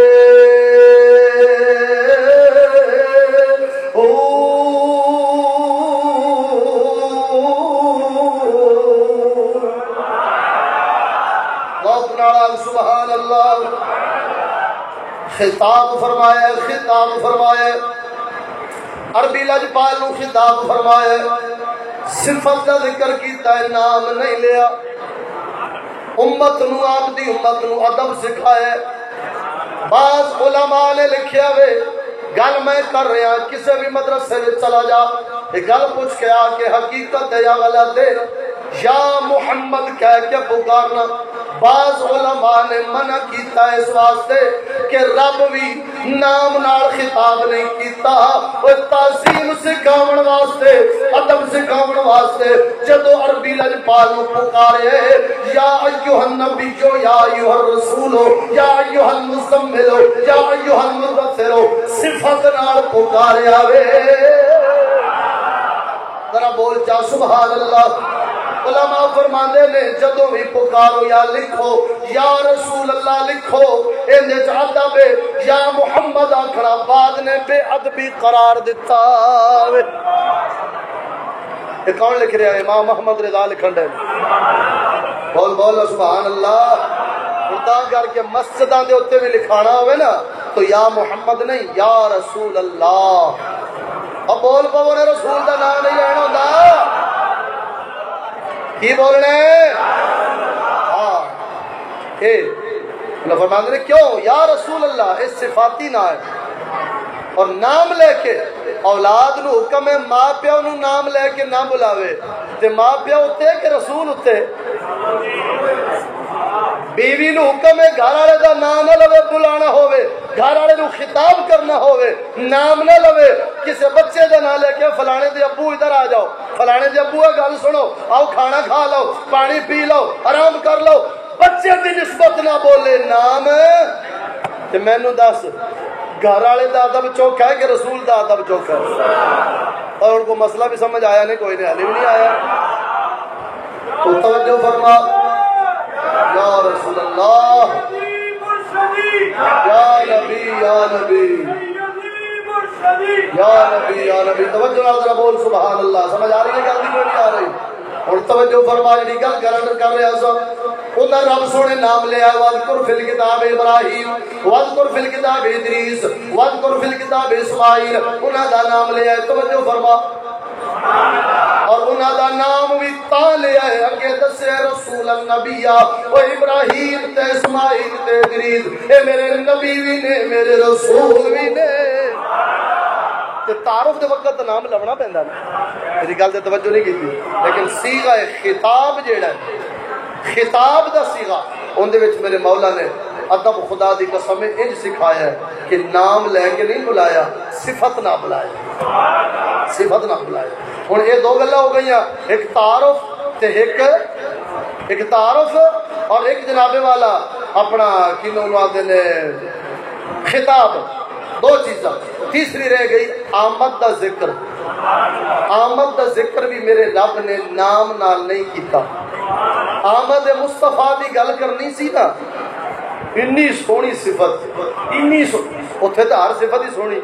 سبحان اللہ۔ خطاب فرمایا، خطاب فرمایا، عربی لجپال نو خطاب فرمایا، صفت کا ذکر کیتا ہے، نام نہیں لیا، امت نو آپ دی امت نو ادب سکھایا۔ بعض علماء نے لکھیا وے گل میں کر رہا، کسی بھی مدرسے میں چلا جا گل پوچھ کے آ کے حقیقت ہے یا غلط ہے، یا محمد کہہ کے پکارنا۔ بعض علماء نے منع کیتا ہے اس واسطے کہ رب بھی نام نال خطاب نہیں کیتا، وہ تعظیم سکھاون واسطے، ادب سکھاون واسطے جدو عربی لجپال نو پکارے یا ایھا النبی یا ایھا الرسول یا ایھا المزمل یا ایھا المدثر صفت نال پکاریا وے، ذرا بول جا سبحان اللہ۔ علماء فرماندے نے جدوں بھی پکارو یا لکھو یا رسول اللہ لکھو اندے وچ ادب یا محمد آکھنا بعد نے بے ادبی قرار دیتا وے۔ یہ کون لکھ رہا ہے؟ امام محمد رضا لکھن دے۔ بول بول سبحان اللہ۔ خدا کر کے مسجداں دے اوتے بھی لکھانا ہوئے نا تو یا محمد نہیں یا رسول اللہ۔ اب بول پاو نے رسول دا نام نہیں لینا ہوندا کی بولنے؟ ہاں اے اللہ فرماتے ہیں کیوں یا رسول اللہ اس صفاتی نہ ہے اور نام لے کے اولاد نو حکم ہے ماں پیو نو نام لے کے نہ بلاوے تے ماں پیو اتے کہ رسول اتے بیوی نو حکم ہے گھر والے دا نام نہ لوے بلانا ہوئے گھر والے نو خطاب کرنا ہوئے نام نہ لوے کسے بچے دا نام لے کے فلانے دے ابو ادھر آ جاؤ فلانے دے ابو گل سنو آؤ کھانا کھا لو پانی پی لو آرام کر لو بچے دی نسبت نہ بولے نام تے مینوں دس گھر والے دا ادب چوکھا ہے کہ رسول دا ادب چوکھا ہے؟ اور ان کو مسئلہ بھی سمجھ آیا نہیں کوئی نہیں حل بھی نہیں آیا تو توجہ فرما یا رسول اللہ یا نبی یا نبی یا نبی یا نبی توجہ نال ذرا بول سبحان اللہ سمجھ آ رہی ہے گل کوئی نہیں آ رہی اور توجہ فرما جڑی گل کرن کر رہا سا انہاں رب سونے نام لیا واذکر فی الکتاب ابراہیم واذکر فی الکتاب ادریس واذکر فی الکتاب اسماعیل انہاں دا نام لیا ہے توجہ فرما اور انہاں دا نام بھی تا لیا ہے اگے دسے رسول النبی و ابراہیم تے اسماعیل تے ادریس اے میرے نبی بھی نے میرے رسول بھی نے تے تعارف دے وقت نام لونا پیندا ہے میری گل تے توجہ نہیں کیتی لیکن صیغہ خطاب جیڑا ہے خطاب دا صیغہ ان دے وچ میرے مولا نے ادب خدا دی قسم انج سکھایا ہے کہ نام لے کے نہیں بلایا صفت نہ بلایا صفت نہ بلایا ہن یہ دو گلاں ہو گئیاں ایک تعارف تے ایک ایک تعارف اور ایک جناب والا اپنا کینوں آندے نے خطاب دو چیزاں تیسری رہ گئی آمد دا ذکر آمد دا ذکر بھی میرے رب نے نام نال نہیں کیتا آمد مصطفیٰ دی گل کرنی سی نا انی سونی صفت انی سونی اتھے تے ہر صفت ہی سونی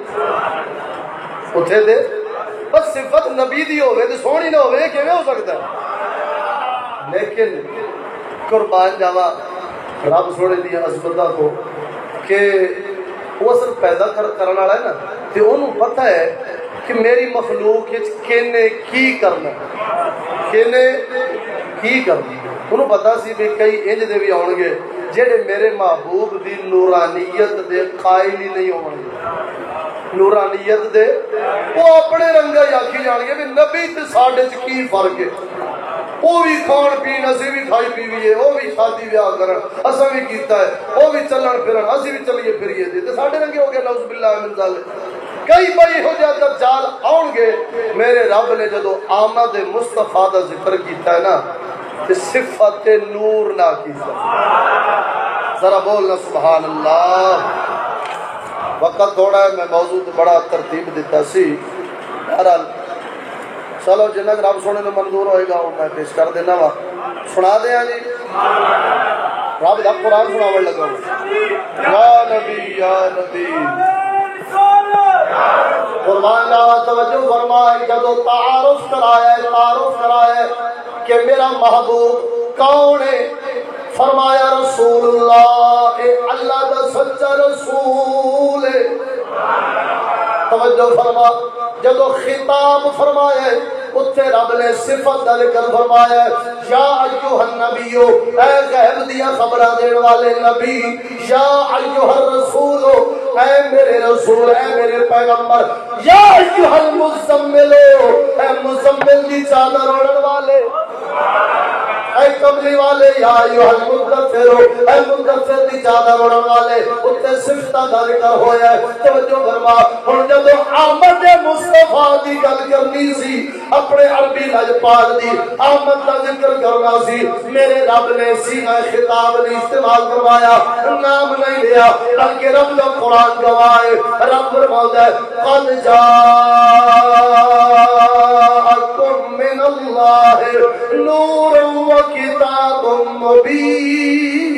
اتھے تے بس صفت نبی دی ہوئے تے سونی نہ ہوئے کیویں ہو سکتا ہے لیکن قربان جاوا رب سونے دی عظمتاں کو کہ وہ اصل پیدا کرنے والا ہے نا تے انہوں پتہ ہے کہ میری مخلوق کینے کی کرنا کینے کی کرنا انہوں پتہ سی بھی کئی انج دے بھی آن گے جیڑے میرے محبوب دی نورانیت دے قائل ہی نہیں ہون گے نورانیت دے وہ اپنے رنگا یاکی جان گے بھی نبی تے ساڑھے چ کی فرق ہے وہ بھی کھان پین اسی بھی کھائی پیویے وہ بھی شادی بیاہ کرن اساں بھی کیتا ہے وہ بھی چلن پھرن اسی بھی چلیے پھریے دے تے ساڈے رنگے ہو گئے نعوذ باللہ من ذالک کئی بھائی ہو جا دجال آن گے میرے رب نے جدو آمد مصطفیٰ دا ذکر کیتا ہے نا تے صفت نور نہ کیتا ذرا بولنا سبحان اللہ وقت تھوڑا ہے میں موضوع بڑا ترتیب دیتا سی بہرحال چلو جنہ رب سونے تو منظور ہوئے گا وہ میں پیش کر دینا وا سنا دیا جی رب دا قرآن سناون لگا یا نبی یا نبی قربان لا توجہ فرمائے جدو تعارف کرایا ہے تعارف کرایا ہے کہ میرا محبوب کون ہے فرمایا رسول اللہ اے اللہ دا سچا رسول ہے توجہ فرما جدو خطاب فرمایا ہے اتھے رب نے صفت دا ذکر فرمایا ہے یا ایوہ النبیو اے غیب دیا خبرہ دین والے نبی یا ایوہ الرسول اے میرے رسول اے میرے پیغمبر یا ایوہ المزملو اے مزمل دی چادر اڑن والے اے کملی والے یا ایوہ المدثرو اے مدثر دی چادر اڑن والے اتھے صفتہ دا ذکر ہویا ہے توجہ فرما ہن جدو آمد مصطفیٰ دی گل کرنی سی اپنے عربی لجپال دی آمد کا ذکر کرنا سی میرے رب نے سیغہ خطاب نے استعمال کروایا نام نہیں لیا بلکہ رب کا قرآن گوائے رب فرماتا ہے قد جاءکم من اللہ نور و کتاب مبین.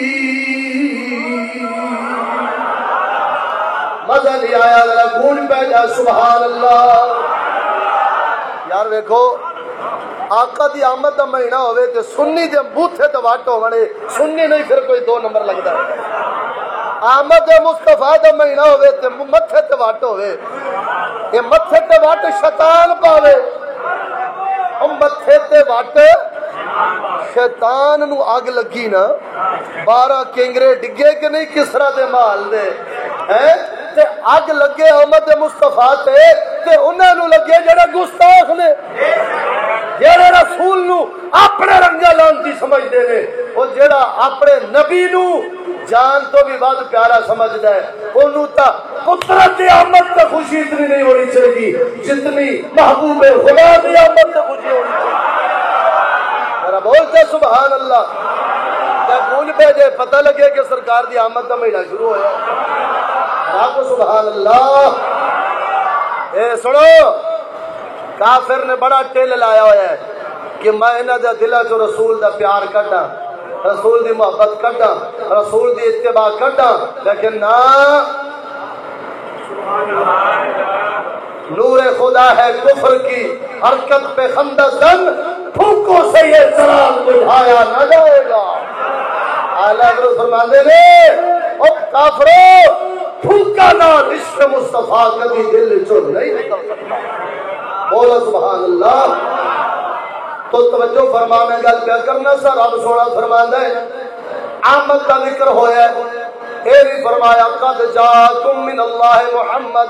مزہ نہیں آیا؟ ذرا گونج پہ جا سبحان اللہ. یار ویکھو آقا دی آمد دا مہینہ ہوئے تے سنی دے بوتھے تے وٹ ہونے، سنی نہیں پھر کوئی دو نمبر لگتا ہے. آمد مصطفیٰ دا مہینہ ہوئے تے متھے تے وٹ ہوئے. یہ متھے تے وٹ شیطان پاوے، متھے تے وٹ شیطان نو اگ لگی نا، بارہ کنگرے ڈگے کہ نہیں کسرا دے مال دے ہیں تے اگ لگے احمد مصطفیٰ تے تے انہاں نو لگے جڑے گستاخ نے، جڑے رسول نو اپنے رنگا لانتی سمجھدے نے، او جڑا اپنے نبی نو جان تو بھی بہت پیارا سمجھدا ہے، اونوں تا قدرت دی آمد تے خوشی اتنی نہیں ہونی چاہیے جتنی محبوب خدا دی آمد تے خوشی ہونی چاہیے. ذرا بولتے سبحان اللہ. تے بول پہ جے پتہ لگے کہ سرکار دی آمد دا مہینہ شروع ہویا. آکو سبحان اللہ. اے سنو، کافر نے بڑا ٹیل لایا ہوا ہے کہ میں انہاں دے دلاں چوں رسول دا پیار کڈاں، رسول دی محبت کڈاں، رسول دی اتباع کڈاں، لیکن نا، نور خدا ہے کفر کی حرکت پہ خندق پھونکوں سے یہ چراغ بجھایا نہ جائے گا. اعلیٰ حضرت فرماندے نے او کافرو پھونکا نہ عشق مصطفیٰ کبھی دل چو نہیں نکل سکتا. بولو سبحان اللہ. تو توجہ فرما میں گل پیا کرنا سا. رب سونا فرماندا ہے آمد کا ذکر ہویا ہے، اے بھی فرمایا قد جاءکم من اللہ محمد،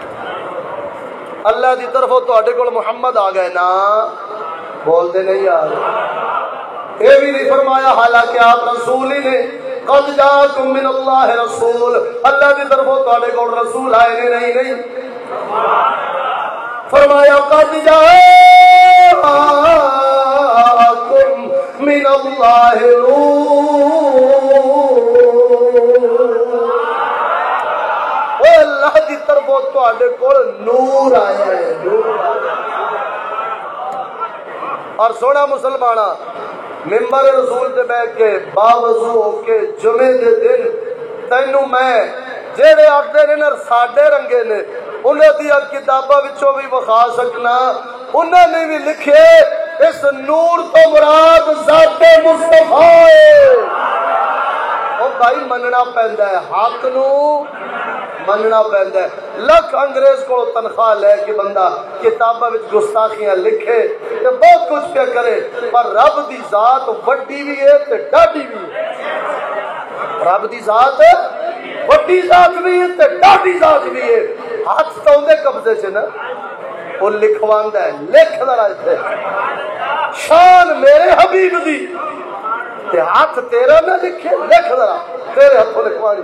اللہ دی طرفوں تواڈے کول محمد آ گئے نا. بولتے نہیں یار. یہ بھی نہیں فرمایا حالانکہ آپ رسول ہی نے. قد جاءکم من اللہ رسول، اللہ دی طرفوں تواڈے کول رسول آئے نے. نہیں نہیں فرمایا قد جاءکم من اللہ نور، اللہ دی طرفوں تواڈے کول نور آیا ہے. اور سونا مسلمانہ ممبر رسول تے بیٹھ کے باوضو ہو کے جمعے دے دن تینوں میں جڑے آخدے نے نا ساڈے رنگے نے انہاں دی کتاباں وچوں بھی وکھا سکنا. انہاں نے بھی لکھے اس نور تو مراد ذات مصطفیٰ ہے. او بھائی مننا پیندا ہے، حق نو مننا پیندا ہے. لکھ انگریز کو تنخواہ لے کے بندہ کتاباں وچ گستاخیاں لکھے تے بہت کچھ پہ کرے، پر رب دی ذات وڈی بھی ہے تے ڈاڈی بھی ہے. رب دی ذات وڈی ذات بھی ہے تے ڈاڈی ذات بھی ہے. ہاتھ تو اندے قبضے سے نا، وہ لکھواندا ہے. لکھ ذرا اتنے شان میرے حبیب دی تے ہاتھ تیرا نہ لکھے. لکھ ذرا تیرے ہاتھوں لکھوانی.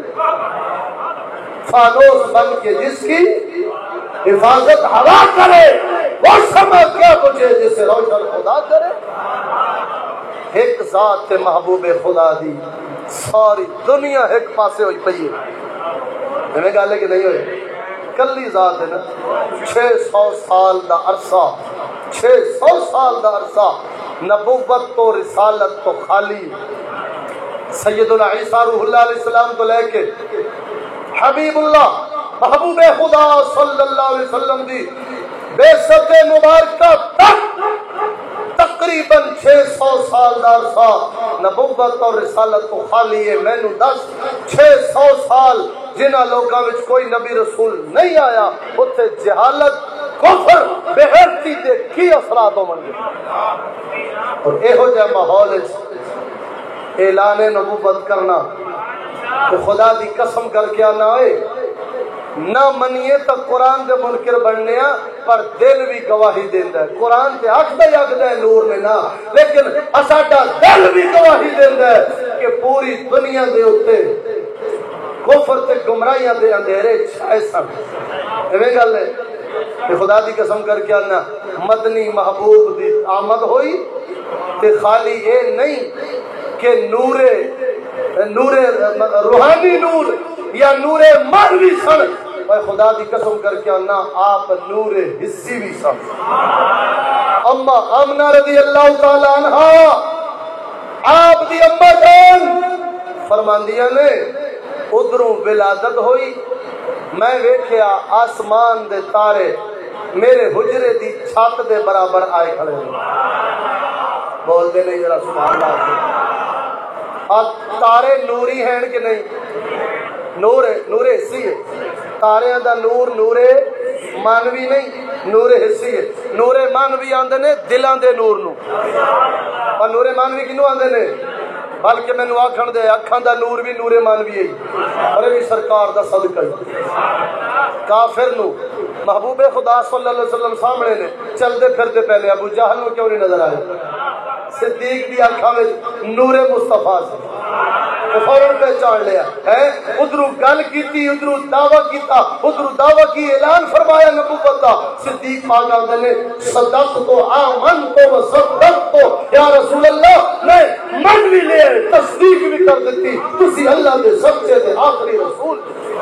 فانوس بن کے جس کی حفاظت ہوا کرے وہ شمع کیا بجھے جسے روشن خدا کرے. ایک ذات تے محبوب خدا دی ساری دنیا ایک پاسے ہوئی پئی ہے. ہمیں گل ہے کہ نہیں ہوئی؟ کلی ذات ہے نا. چھ سو سال دا عرصہ، چھ سو سال دا عرصہ نبوت تو رسالت تو خالی. سیدنا عیسیٰ روح اللہ علیہ السلام تو لے کے حبیب اللہ محبوب خدا صلی اللہ علیہ وسلم دی بعثت مبارکہ تک تقریباً چھ سو سال دا عرصہ نبوت اور رسالت تو خالی ہے. میں نو دس چھ سو سال جنہ لوگاں وچ کوئی نبی رسول نہیں آیا اتھے جہالت کفر بے غیرتی دے کی اثرات ہو من گئے. اور ایہو جہ ماحول اعلان نبوت کرنا تو خدا دی قسم کر کے آنا ہوئے نہ منیے تو قرآن دے منکر بننے ہیں، پر دل بھی گواہی دیندہ ہے. قرآن تے آکھدا ہی آکھدا ہے نور میں نہ، لیکن اساڈا دل بھی گواہی دیندہ ہے کہ پوری دنیا دے اوتے کفر تے گمراہیاں دے اندھیرے چھائے سن. ایویں گل ہے کہ خدا دی قسم کر کے آنا مدنی محبوب دی آمد ہوئی تے خالی اے نہیں کہ نور نور روحانی نور یا نور مانوی سن اور خدا دی قسم کر کے آنا آپ نور حسی بھی سن. اما آمنہ رضی اللہ تعالی عنہ آپ دی اما جان فرماندیاں نے ادھروں ولادت ہوئی میں ویکھیا آسمان دے تارے میرے حجرے دی چھت دے برابر آئے کھڑے بول دے نہیں ذرا سبحان اللہ. اور تارے نوری ہیں کہ نہیں؟ نور ہے، نور حسی ہے. تارے دا نور نور مانوی نہیں، نور حسی ہے. نور مانوی آندے نے دلاں دے نور نو، اور نور مانوی کنو آندے نے؟ بلکہ میں نو آکھن دے اکھاں دا نور بھی نور مانوی ہے اور بھی سرکار دا صدقہ ہے. کافر نو محبوب خدا صلی اللہ علیہ وسلم سامنے نے چلتے پھرتے پہلے ابو جہل نو کیوں نہیں نظر آئے؟ صدیق دی آنکھاں میں نور مصطفیٰ سے فوراً پہچان لیا ہے. ادھروں گل کیتی، ادھروں دعویٰ کیتا، ادھروں دعویٰ کی اعلان فرمایا نبوت کا. صدیق پاک آندے نے صدقت تو آمنت و صدقت تو یا رسول اللہ میں من بھی لے تصدیق بھی کر دیتی تسی اللہ دے سچے دے آخری رسول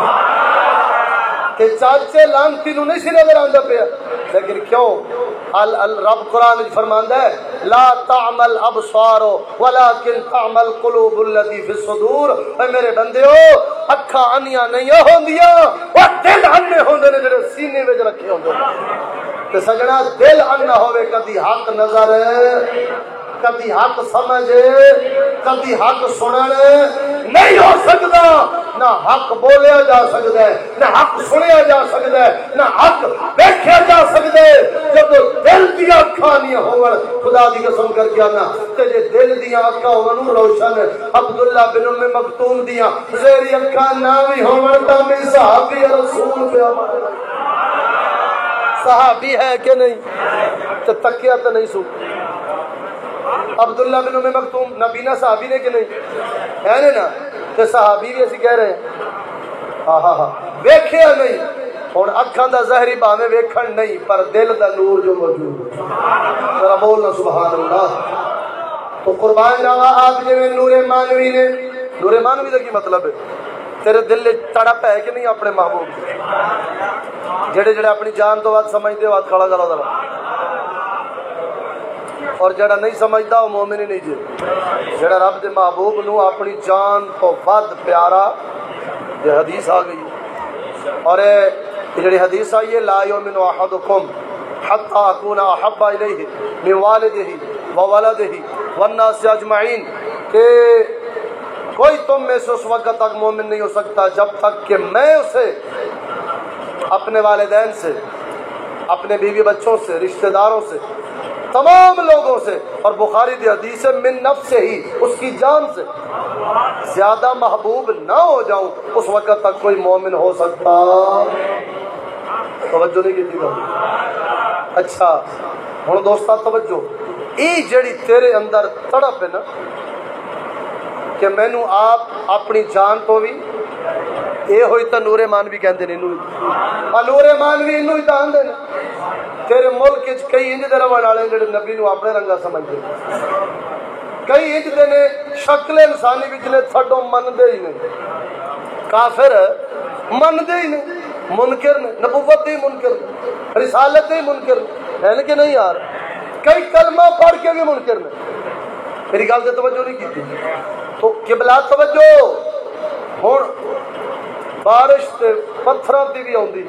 کہ چاچے لانتی نو نہیں سی نظر آندا پیا. لیکن کیوں ال ال رب قرآن فرماندا ہے لا تعمل ابصار ولكن تعمل قلوب التي في الصدور. اے میرے بندیو اکھاں انیاں نہیں ہوندیاں او دل انے ہوندے نے جڑے سینے وچ رکھے ہوندے تے سجنا دل انا ہوے کدی حق نظر کدی حق سمجھ کدی حق سنن نہیں ہو سکتا. نہ حق بولیا جا سکتا ہے، نہ حق سنیا جا سکتا ہے، نہ حق دیکھا جا سکتا ہے جب دل دیا اکھاں نہیں ہون. خدا دی قسم کر کے آنا تے جے دل دیا اکھاں ہون روشن عبداللہ بن ام مکتوم دیا زیری اکھاں نہ بھی ہون تا میں صحابی رسول پہ صحابی ہے کہ نہیں؟ تے تکیا تے نہیں سو عبداللہ بن ام مکتوم نبینا صحابی نے کہ نہیں ہے نا؟ تے صحابی بھی اسی کہہ رہے ہیں ہاں ہاں ہاں ویکھیا نہیں ہن اکھاں دا ظاہری بھاویں ویکھن نہیں پر دل دا نور جو موجود ذرا بولنا سبحان اللہ. تو قربان جاوا آپ جویں نور مانوی نے نور مانوی دا کی مطلب ہے تیرے دل وچ تڑپ ہے کہ نہیں اپنے محبوب جڑے جڑے اپنی جان تو ود سمجھدے ہو کھڑا کرو ذرا اور جڑا نہیں سمجھدا وہ مومن ہی نہیں جی. جڑا رب دے محبوب نو اپنی جان تو ود پیارا یہ حدیث آ گئی اور یہ جڑی حدیث آئی ہے لا یؤمن احدکم حتی اکون احب الیہ من والدہ وولدہ والناس اجمعین کہ کوئی تم میں سے اس وقت تک مومن نہیں ہو سکتا جب تک کہ میں اسے اپنے والدین سے اپنے بیوی بچوں سے رشتہ داروں سے تمام لوگوں سے اور بخاری دی حدیث ہے من نفس سے ہی اس کی جان سے زیادہ محبوب نہ ہو جاؤں اس وقت تک کوئی مومن ہو سکتا. توجہ نہیں کی تھی. اچھا ہن دوستا توجہ ای جڑی تیرے اندر تڑپ ہے نا کہ مینوں آپ اپنی جان تو بھی اے ہوئی تا نور مانوی کہندے نے انہوں نور مانوی انہوں ہی تا آندے نے. تیرے ملک وچ کئی انج دے رہن والے جڑے نبی نو اپنے رنگا سمجھدے کئی انج دے نے شکل انسانی وچ نے تھڈو مندے ہی نہیں. کافر مندے ہی نہیں، منکر نے نبوت ہی منکر نے رسالت ہی منکر نے ہے کہ نہیں یار. کئی کلمہ پڑھ کے بھی منکر نے. میری گل تے توجہ نہیں کیتی. تو قبلہ توجہ ہن بارش تے پتھراں تے بھی آندی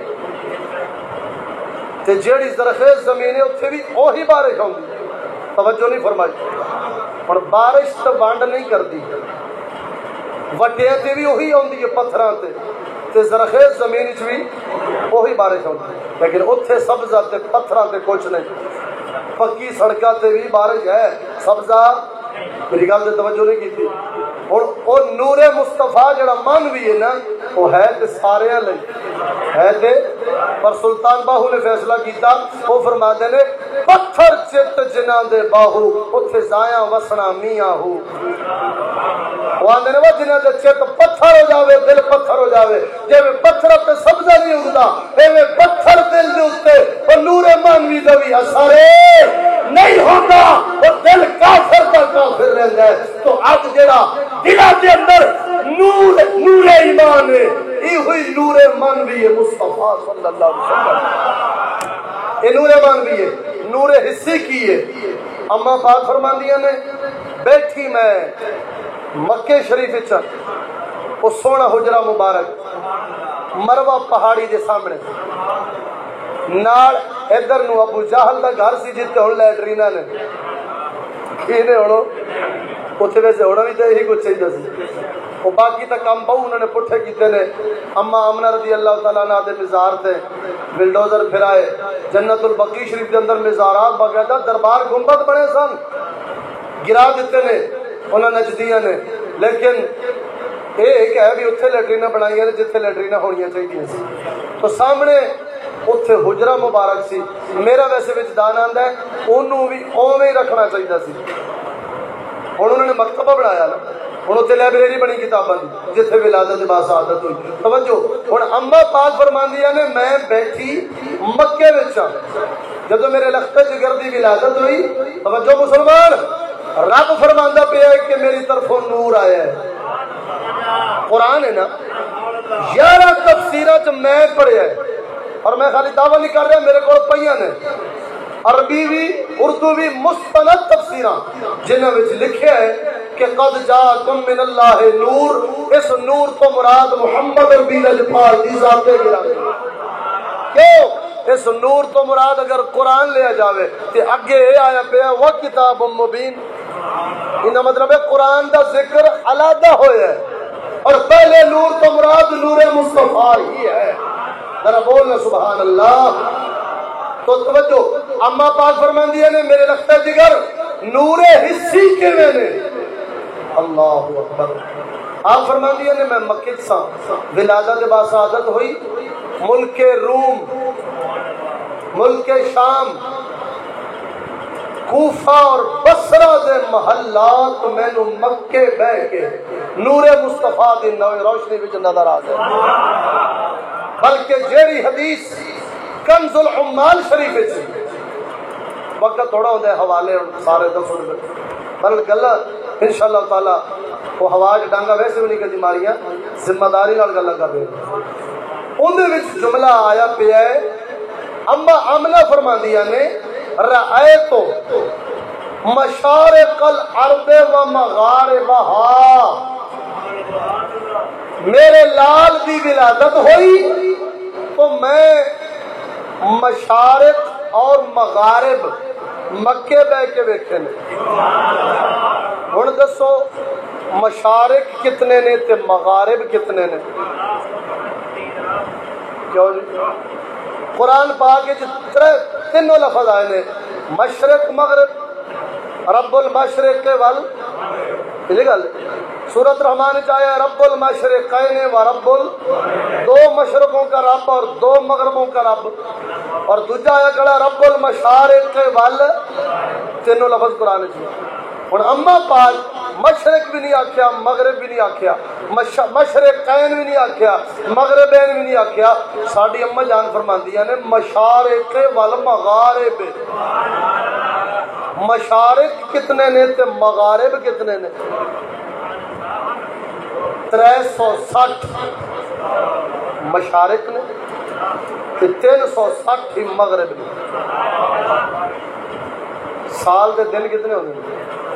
تے جیڑی زرخیز زمین ہے اتنے بھی وہی بارش آتی. توجہ نہیں فرمائی. اور بارش تو ونڈ نہیں کرتی وٹیا تے بھی وہی آتی ہے پتھراں تے تے زرخیز زمین چ بھی وہی بارش آتی لیکن اتنے سبزہ تے پتھراں تے کچھ نہیں. پکی سڑکاں تے بھی بارش ہے سبزہ. میری گل تے توجہ نہیں کی. اور وہ نور مصطفیٰ جڑا من بھی ہے نا وہ ہے تے سارے لئی ہے تے پر سلطان باہو نے فیصلہ کیتا وہ فرماتے نے پتھر چت جنہ دے باہو اتھے زایاں وسنا میاں ہو. وہ آندے نے وہ جنہ دے چت پتھر ہو جاوے دل پتھر ہو جاوے جے پتھر تے سبزہ نہیں اگدا ایویں پتھر دل دے اوتے اور نور مانوی دا بھی اثر نہیں ہوتا وہ دل کافر کا کافر رہندا ہے. تو اب جڑا دل دے اندر نور نور ایمان ہے یہ ہوئی نور مانوی مصطفیٰ صلی اللہ علیہ وسلم، یہ نور مانوی ہے، نور حصی کی ہے۔ اما پاک فرماندیاں نے بیٹھی میں مکے شریف چ وہ سونا حجرہ مبارک مروہ پہاڑی دے سامنے نال ادھر نو ابو جہل دا گھر سی جتے ہن لیٹرینا نے کینے ہونو اتنے ویسے ہونا بھی تو یہی کچھ چاہیے سی وہ باقی تا کام بہو انہوں نے پٹھے کیتے نے۔ اما آمنہ رضی اللہ تعالیٰ عنہ دے مزار تے بلڈوزر پھرائے جنت البقیع شریف دے اندر مزارات باقاعدہ دربار گنبد بنے سن گرا دیتے نے انہوں نے نجدیاں نے، لیکن یہ ایک ہے بھی اتنے لیٹرینہ بنائیاں نے جتنے لیٹرینہ ہونیاں چاہیے سی۔ تو سامنے اتنے حجرہ مبارک سی، میرا ویسے وجدان آندا ہے انہوں بھی اوویں ہی رکھنا چاہیے سی۔ ہن انہوں نے مکتبہ بنایا نا، ہن اتنے لائبریری بنی کتاباں دی جتھے ولادت با سعادت ہوئی۔ توجہ ہن اما پاک فرماندیاں نے میں بیٹھی مکے وچ جدوں میرے لخت جگر دی ولادت ہوئی، توجہ مسلمان، رب فرماندا پیا ہے کہ میری طرفوں نور آیا ہے۔ قرآن ہے نا، یارہ تفسیرات میں پڑھیا ہے اور میں خالی دعویٰ نہیں کر رہا، میرے کو پہیاں نے عربی بھی اردو بھی مستند تفسیراں جنہاں وچ لکھیا ہے کہ قد جاءکم من اللہ نور، اس نور تو مراد محمد ربی لجپال دی ذات گرامی۔ کیوں اس نور تو مراد اگر قرآن لیا جاوے تے اگے اے آیا پیا وہ کتاب مبین، انہاں مطلب ہے قرآن دا ذکر علیحدہ ہویا ہے اور پہلے نور تو مراد نور مصطفیٰ ہی ہے۔ ذرا بولنا سبحان اللہ۔ تو توجہ اما پاک فرماندی نے میرے لختہ جگر نور حصی کے میں نے، اللہ اکبر۔ آپ فرماندی نے میں مکہ سا ولادت با سعادت ہوئی، ملک روم، ملک شام، کوفہ اور بصرہ دے محلات مینوں مکے بہ کے نور مصطفیٰ دی روشنی وچ نظر آ جائے۔ بلکہ جیڑی حدیث کنز العمال شریف وچ وقت تھوڑا ہوتا ہے حوالے سارے دس بل گلا انشاءاللہ تعالی وہ ہوا چ ڈانگا ویسے بھی نہیں کدی ماریاں، ذمہ داری نال گلا کر رہے ہیں۔ اندر وچ جملہ آیا پیا ہے، اما آمنہ فرماندیاں نے رأیتو مشارق الارض و مغاربہا، میرے لال دی ولادت ہوئی تو میں مشارق اور مغارب مکے بہ کے ویکھے نے۔ ہن دسو مشارق کتنے نے تے مغارب کتنے نے؟ کیوں جی قرآن پاک تینوں لفظ آئے نے، مشرق مغرب، رب المشرق وال گل سورت رحمان چاہے رب المشرقین و رب ال دو مشرقوں کا رب اور دو مغربوں کا رب، اور دوجا آیا کڑا رب المشارق وال، تینوں لفظ قرآن چاہیے۔ ہن اما پاک مشرق بھی نہیں آکھیا، مغرب بھی نہیں آکھیا، مشرقین بھی نہیں آکھیا، مغربین بھی نہیں آکھیا، ساڈی اما جان فرماندیاں نے مشارق والمغارب۔ مشارق کتنے نے تے مغارب کتنے نے؟ ترے سو سٹھ مشارق نے تے تین سو سٹھ ہی مغرب نے۔ سال دے دن کتنے ہونے ہیں؟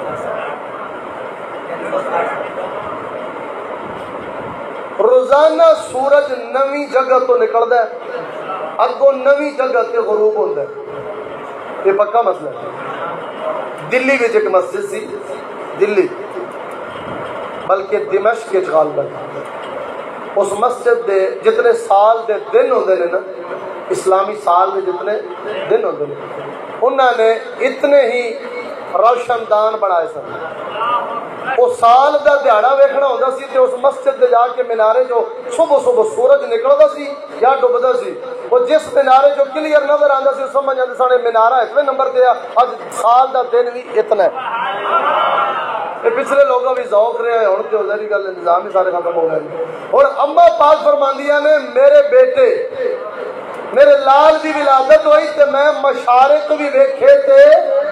روزانہ سورج نوی جگہ تو نکلدا ہے، اگوں نوی جگہ تے غروب ہوندا ہے، یہ پکا مسئلہ ہے۔ دلی وچ ایک مسجد سی، دلی بلکہ دمشق وچ غالباً، اس مسجد دے جتنے سال دے دن ہوندے نے نا، اسلامی سال دے جتنے دن ہوندے نے، انہاں نے اتنے ہی روشن دان بنائے سن۔ وہ سال دا دیہڑا ویکھنا ہوندا سی تے اس مسجد دے جا کے مینارے جو صبح صبح سورج نکلدا سی یا ڈبدا سی، وہ جس مینارے جو کلیئر نظر آندا سی سمجھ آندے ساڈے مینارہ اتنے نمبر تے اج سال دا دن بھی اتنا ہے۔ یہ پچھلے لوگوں بھی ذوق رہے ہیں، ہن تے ظاہری گل نظام ہی سارے ختم ہو گئے۔ اور اما پاک فرماندیاں نے میرے بیٹے میرے لال دی ولادت ہوئی تے میں مشارق بھی ویکھے تے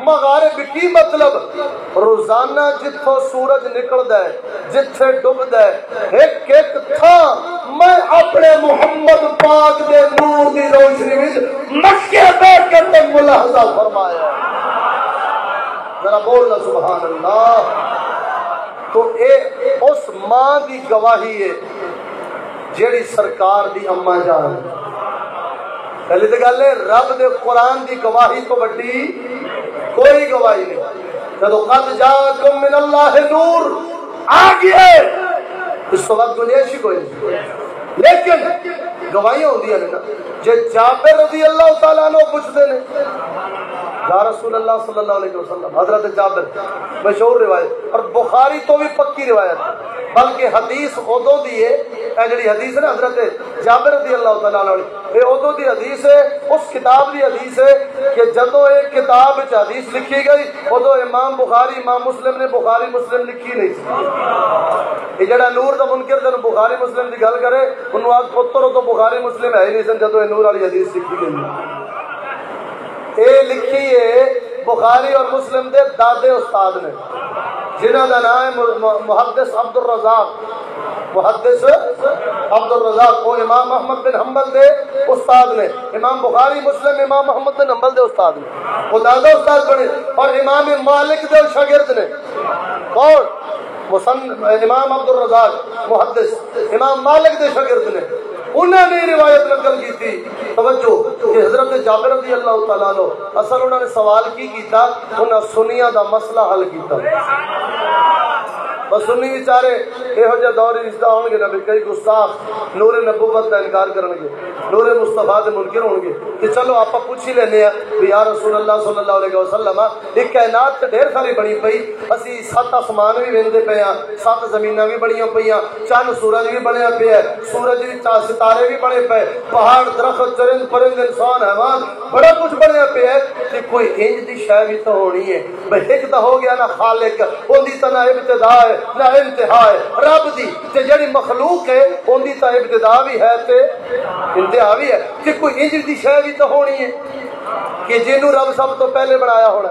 مغارب کی مطلب روزانہ جتھوں سورج نکلدا ہے جتھے ڈبدا ہے ایک ایک تھا میں اپنے محمد پاک دے نور دی روشنی وچ مکے بیٹھ کے تے ملاحظہ فرمایا. ذرا بولنا سبحان اللہ. تو اے اس ماں دی گواہی ہے جیڑی سرکار دی اماں جان. پہلی تو گل ہے رب دے قرآن دی گواہی تو بڑی کوئی گواہی نہیں. جدو قد جاءکم من اللہ نور آ گیا اس تو بعد گنجائش ہی کوئی نہیں. لیکن گواہیاں ہوندیاں نے نا. جے جابر رضی اللہ تعالیٰ عنہ پوچھتے نے یا رسول اللہ صلی اللہ علیہ وسلم, حضرت جابر مشہور روایت اور بخاری تو بھی پکی روایت بلکہ حدیث ادو دی ہے. اے جڑی حدیث ہے نا حضرت جابر رضی اللہ تعالیٰ عنہ یہ ادو دی حدیث ہے, اس کتاب دی حدیث ہے کہ جدو ایک کتاب وچ حدیث لکھی گئی ادو امام بخاری امام مسلم نے بخاری مسلم لکھی نہیں سی. یہ جڑا نور دا منکر جن بخاری مسلم دی گل کرے انہوں آج پتر تو بخاری مسلم ہے ہی نہیں سن جدو یہ نور والی حدیث لکھی گئی. اے لکھی ہے بخاری اور مسلم دے دادے استاد نے جنہاں دا نام ہے محدث عبد الرزاق. محدث عبد الرزاق وہ امام احمد بن حنبل دے استاد نے. امام بخاری مسلم امام محمد بن حنبل دے استاد نے, وہ دادا استاد بنے. اور امام مالک دے شاگرد نے. کون؟ امام عبد الرزاق محدث امام مالک دے شاگرد نے. انہوں نے روایت نقل کی تھی. توجہ کہ حضرت جابر رضی اللہ تعالیٰ عنہ اصل انہوں نے سوال کی کیتا, انہوں نے سنیاں دا مسئلہ حل کیتا. بس سنی بیچارے یہو جہ دور رشتہ ہون گے نا بھی کئی گستاخ نور نبوت کا انکار کرن گے, نور مصطفیٰ دے منکر ہون گے کہ چلو آپ پوچھ ہی لینے ہیں بھی یا رسول اللہ صلی اللہ علیہ وسلم ایک کائنات تے ڈھیر ساری بنی پئی, اسی سات آسمان بھی ویندے پے ہاں, سات زمیناں بھی بنیاں پئیاں, چند سورج بھی بنیا پیا ہے, سورج بھی ستارے بھی بنے پے, پہاڑ درخت چرند پرند انسان حیوان بڑا کچھ بنیا پیا ہے. کہ کوئی انج دی شے بھی تو ہونی ہے بھئی ایک تو ہو گیا نا خالق, اون دی تو نہ ابتدا ہے نہ انتہا ہے. رب دی تے جڑی مخلوق ہے اون دی تو ابتدا بھی ہے تے انتہا بھی ہے. کہ کوئی انج دی شے بھی تو ہونی ہے کہ جنوں رب سب تو پہلے بنایا ہونا.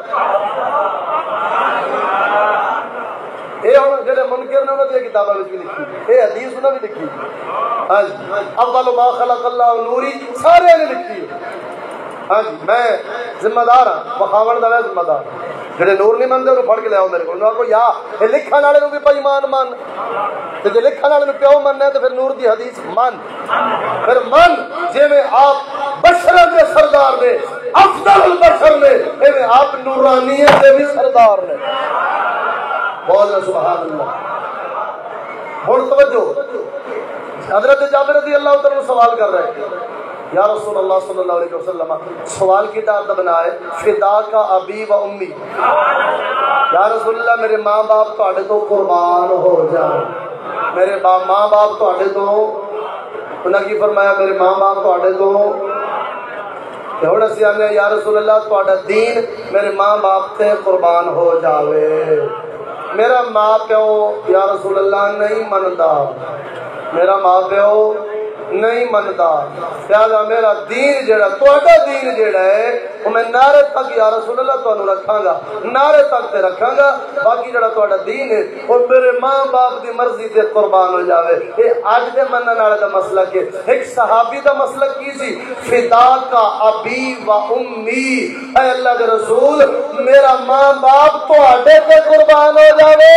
یہ ہوں جڑے منکر نے انہوں نے کتابیں بھی لکھی, یہ حدیث انہوں نے لکھی. ہاں جی اول ما خلق اللہ نوری سارے نے لکھی. ہاں جی میں ذمہ دار ہاں, بخاون دا میں ذمہ دار. جڑے نور نہیں منتے انہوں پڑھ کے لے آؤ میرے کو, انہوں کو یا یہ لکھن والے بھی بھائی مان مان, تو جی لکھن والے پیو مننا ہے تو پھر نور دی حدیث من, پھر من جی میں آپ بشر کے سردار نے افضل البشر نے ایویں آپ نورانیت کے بھی سردار نے. بولنا سبحان اللہ. ہوں توجہ حضرت جابر رضی اللہ تعالیٰ سوال کر رہے ہیں یا رسول اللہ صلی اللہ علیہ وسلم, سوال کی تعداد بنائے فدا کا ابی و امی, یا رسول اللہ میرے ماں باپ تواڈے تو قربان ہو جائیں, میرے ماں باپ تواڈے تو, انہاں کی فرمایا میرے ماں باپ تواڈے تو. ہوں اسی آنے یا رسول اللہ تواڈا دین میرے ماں باپ تے قربان ہو جاوے. میرا ماں پیو یا رسول اللہ نہیں مندا, میرا ماں پیو نہیں منتا, لہذا میرا دین جڑا تہاڈا دین جڑا ہے وہ میں نعرے تک یا رسول اللہ تانوں رکھاں گا, نعرے تک تے رکھاں گا, باقی جڑا تہاڈا دین ہے وہ میرے ماں باپ دی مرضی تے قربان ہو جاوے. یہ اج دے منن والے دا مسلک ہے. ایک صحابی دا مسلک کی سی فدا کا ابی و امی, اے اللہ دے رسول میرا ماں باپ تہاڈے تے قربان ہو جاوے.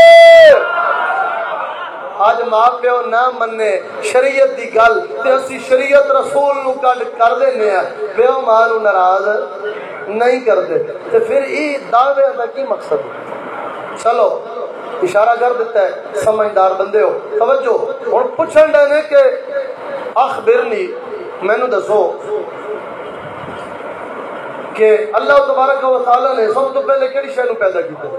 آج ماں پیو نہ مننے شریعت دی گل تے اسی شریعت رسول نو کڈ کر دینے ہیں, پیو ماں نو ناراض نہیں کرتے, تے پھر یہ دعوے دا کی مقصد ہے؟ چلو اشارہ کر دیتا ہے, سمجھدار بندے ہو. توجہ ہن پوچھن دے نے کہ اخبرنی مینوں دسو کہ اللہ تبارک و تعالی نے سب تو پہلے کیڑی شے نو پیدا کیتا؟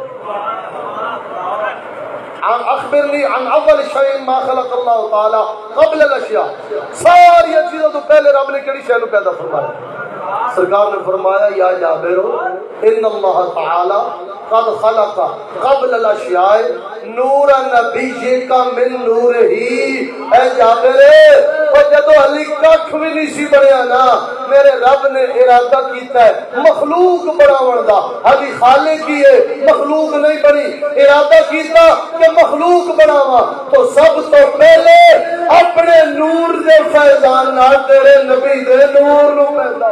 اخبرنی عن اول شیء ما خلق اللہ تعالی قبل الاشیاء, ساری چیزوں تو پہلے رب نے کیڑی شے نو پیدا فرمایا؟ سرکار نے فرمایا یا جابر ان اللہ تعالی قد خلق قبل الاشیاء نور نبی کا من نور ہی. اے جابر وہ جدو علی کھ بھی نہیں سی بنیا نا میرے رب نے ارادہ کیتا ہے مخلوق بناون دا، ابھی خالق کی ہے مخلوق نہیں بنی، ارادہ کیتا کہ مخلوق بناواں تو سب تو پہلے اپنے نور دے فیضان نال تیرے نبی دے نور نو پیدا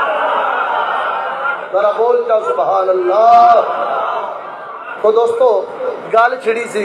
ذرا بول جا سبحان اللہ۔ تو دوستو گل چھڑی سی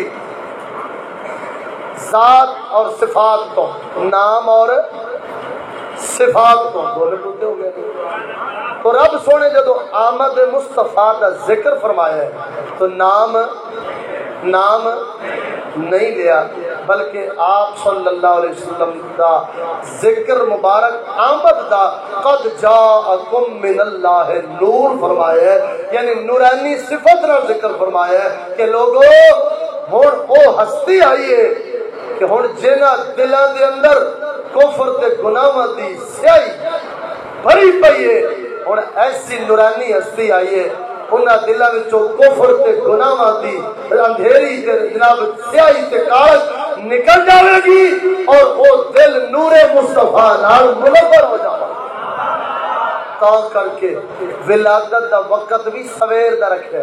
ذات اور صفات تو، نام اور صفات تو دولے ٹوٹے ہو گئے۔ تو رب سونے جدو آمد مصطفیٰ کا ذکر فرمایا ہے تو نام نام نہیں لیا، بلکہ آپ صلی اللہ علیہ وسلم دا ذکر مبارک آمد دا قد جاءکم من اللہ نور فرمایا ہے، یعنی نورانی صفت نہ ذکر فرمایا ہے کہ لوگوں ہن او ہستی آئی ہے کہ ہن جنہ دلاں دے اندر کفر تے گناہاں دی سیاہی بھری پئی ہے، ہن ایسی نورانی ہستی آئی ہے انہاں دلاں وچوں کفر تے گناہاں دی اندھیری تے جناب سیاہی تے کالک نکل جاوے گی اور وہ دل نور مصطفیٰ نال منور ہو جاوے گا۔ تا کر کے ولادت دا وقت بھی سویر دا رکھے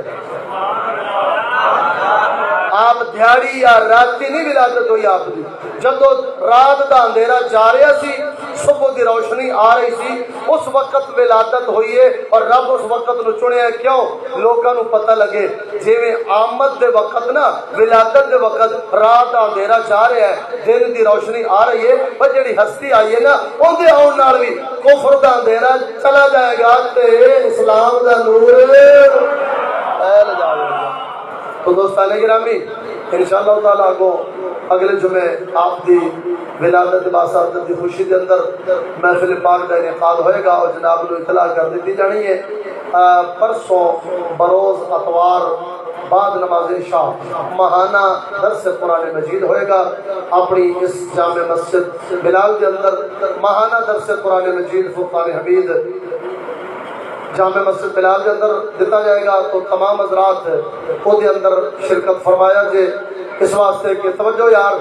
آپ دیہڑی یا راتی نہیں ولادت ہوئی آپ دی، جدو رات دا اندھیرا جا رہا سی صبح دی روشنی آ رہی سی اس وقت ولادت ہوئی ہے، اور رب اس وقت نو چنیا ہے کیوں؟ لوگاں نو پتہ لگے جویں آمد دے وقت نا ولادت دے وقت رات دا اندھیرا جا رہا ہے دن دی روشنی آ رہی ہے، پر جڑی ہستی آئی ہے نا اون دے آن نال وی کفر دا اندھیرا چلا جائے گا تے اسلام دا نور پھیل جائے گا۔ تو دوستان گرامی انشاءاللہ تعالیٰ کو اگلے جمعے آپ دی ولادت باسعادت دی خوشی دے اندر محفل پاک کا انعقاد ہوئے گا اور جناب کو اطلاع کر دیتی جانی ہے۔ پرسوں بروز اتوار بعد نماز عشاء ماہانہ درس قرآن مجید ہوئے گا اپنی اس جامع مسجد بلال کے اندر، ماہانہ درس قرآن مجید فرقان حمید جامع مسجد بلال کے اندر دیتا جائے گا، تو تمام حضرات کو دے اندر شرکت فرمایا جے اس واسطے کہ توجہ یار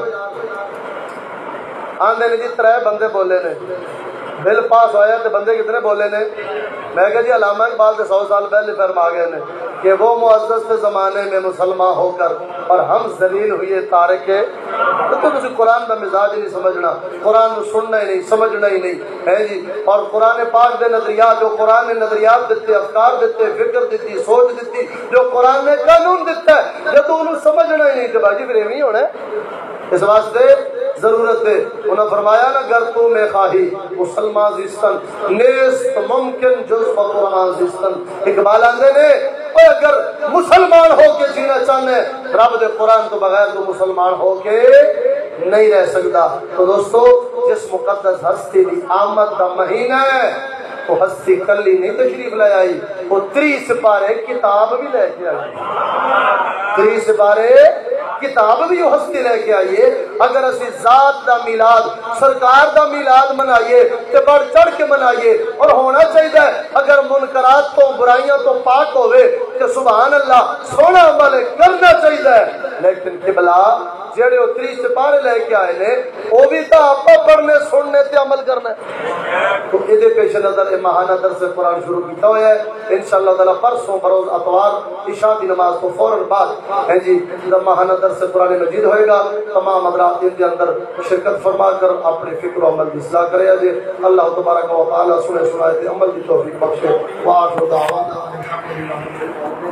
آندے نے جی ترے بندے بولے نے بل پاس ہویا تو بندے کتنے بولے نے؟ میں کہا جی علامہ اقبال سے سو سال پہلے فرما گئے نے کہ وہ معزز تھے زمانے میں مسلمان ہو کر اور ہم ذلیل ہوئے تارکے۔ تو تم قرآن کا مزاج ہی نہیں سمجھنا، قرآن کو سننا ہی نہیں، سمجھنا ہی نہیں ہے جی۔ اور قرآن پاک دے نظریات جو قرآن نے نظریات دیتے، افکار دیتے، فکر دیتی، سوچ دیتی، جو قرآن نے قانون دیتا ہے جب تو انہوں سمجھنا ہی نہیں کہ بھائی جی پھر ایویں ہونا ہے۔ اس واسطے ضرورت ہے انہوں نے فرمایا نا گر تو میں خواہی مسلمان زیستن نیست ممکن جز قرآن زیستن۔ اقبال آندے نے اگر مسلمان ہو کے جینا چاہنے رب دے قرآن تو بغیر تو مسلمان ہو کے نہیں رہ سکتا۔ تو دوستو جس مقدس ہستی دی آمد دا مہینہ ہے وہ ہستی کلی نہیں تشریف لے آئی، وہ تری سپارے کتاب بھی لے کے آئی، تری سپارے کتاب بھی وہ ہستی لے کے آئیے۔ اگر اسی ذات دا میلاد سرکار دا میلاد منائیے تے بڑھ چڑھ کے منائیے، اور ہونا چاہیے اگر منکرات تو برائیاں تو پاک ہوئے کہ سبحان اللہ سونا عمل کرنا چاہیے، لیکن قبلہ جڑے اتری سپارے لے کے آئے نے وہ بھی تو آپ پڑھنے سننے تے عمل کرنا ہے۔ تو یہ پیش نظر ماہانہ درس قرآن شروع کیتا ہوا ہے انشاءاللہ تعالیٰ پرسوں بروز اتوار عشاء کی نماز کو فوراً بعد ہے جی ماہانہ درس قرآن مجید ہوئے گا۔ تمام حضرات ان کے اندر شرکت فرما کر اپنے فکر و عمل کی اصلاح کرے جی۔ اللہ تبارک و تعالیٰ سنے سنائے عمل کی توفیق بخشے۔ وآخر دعوانا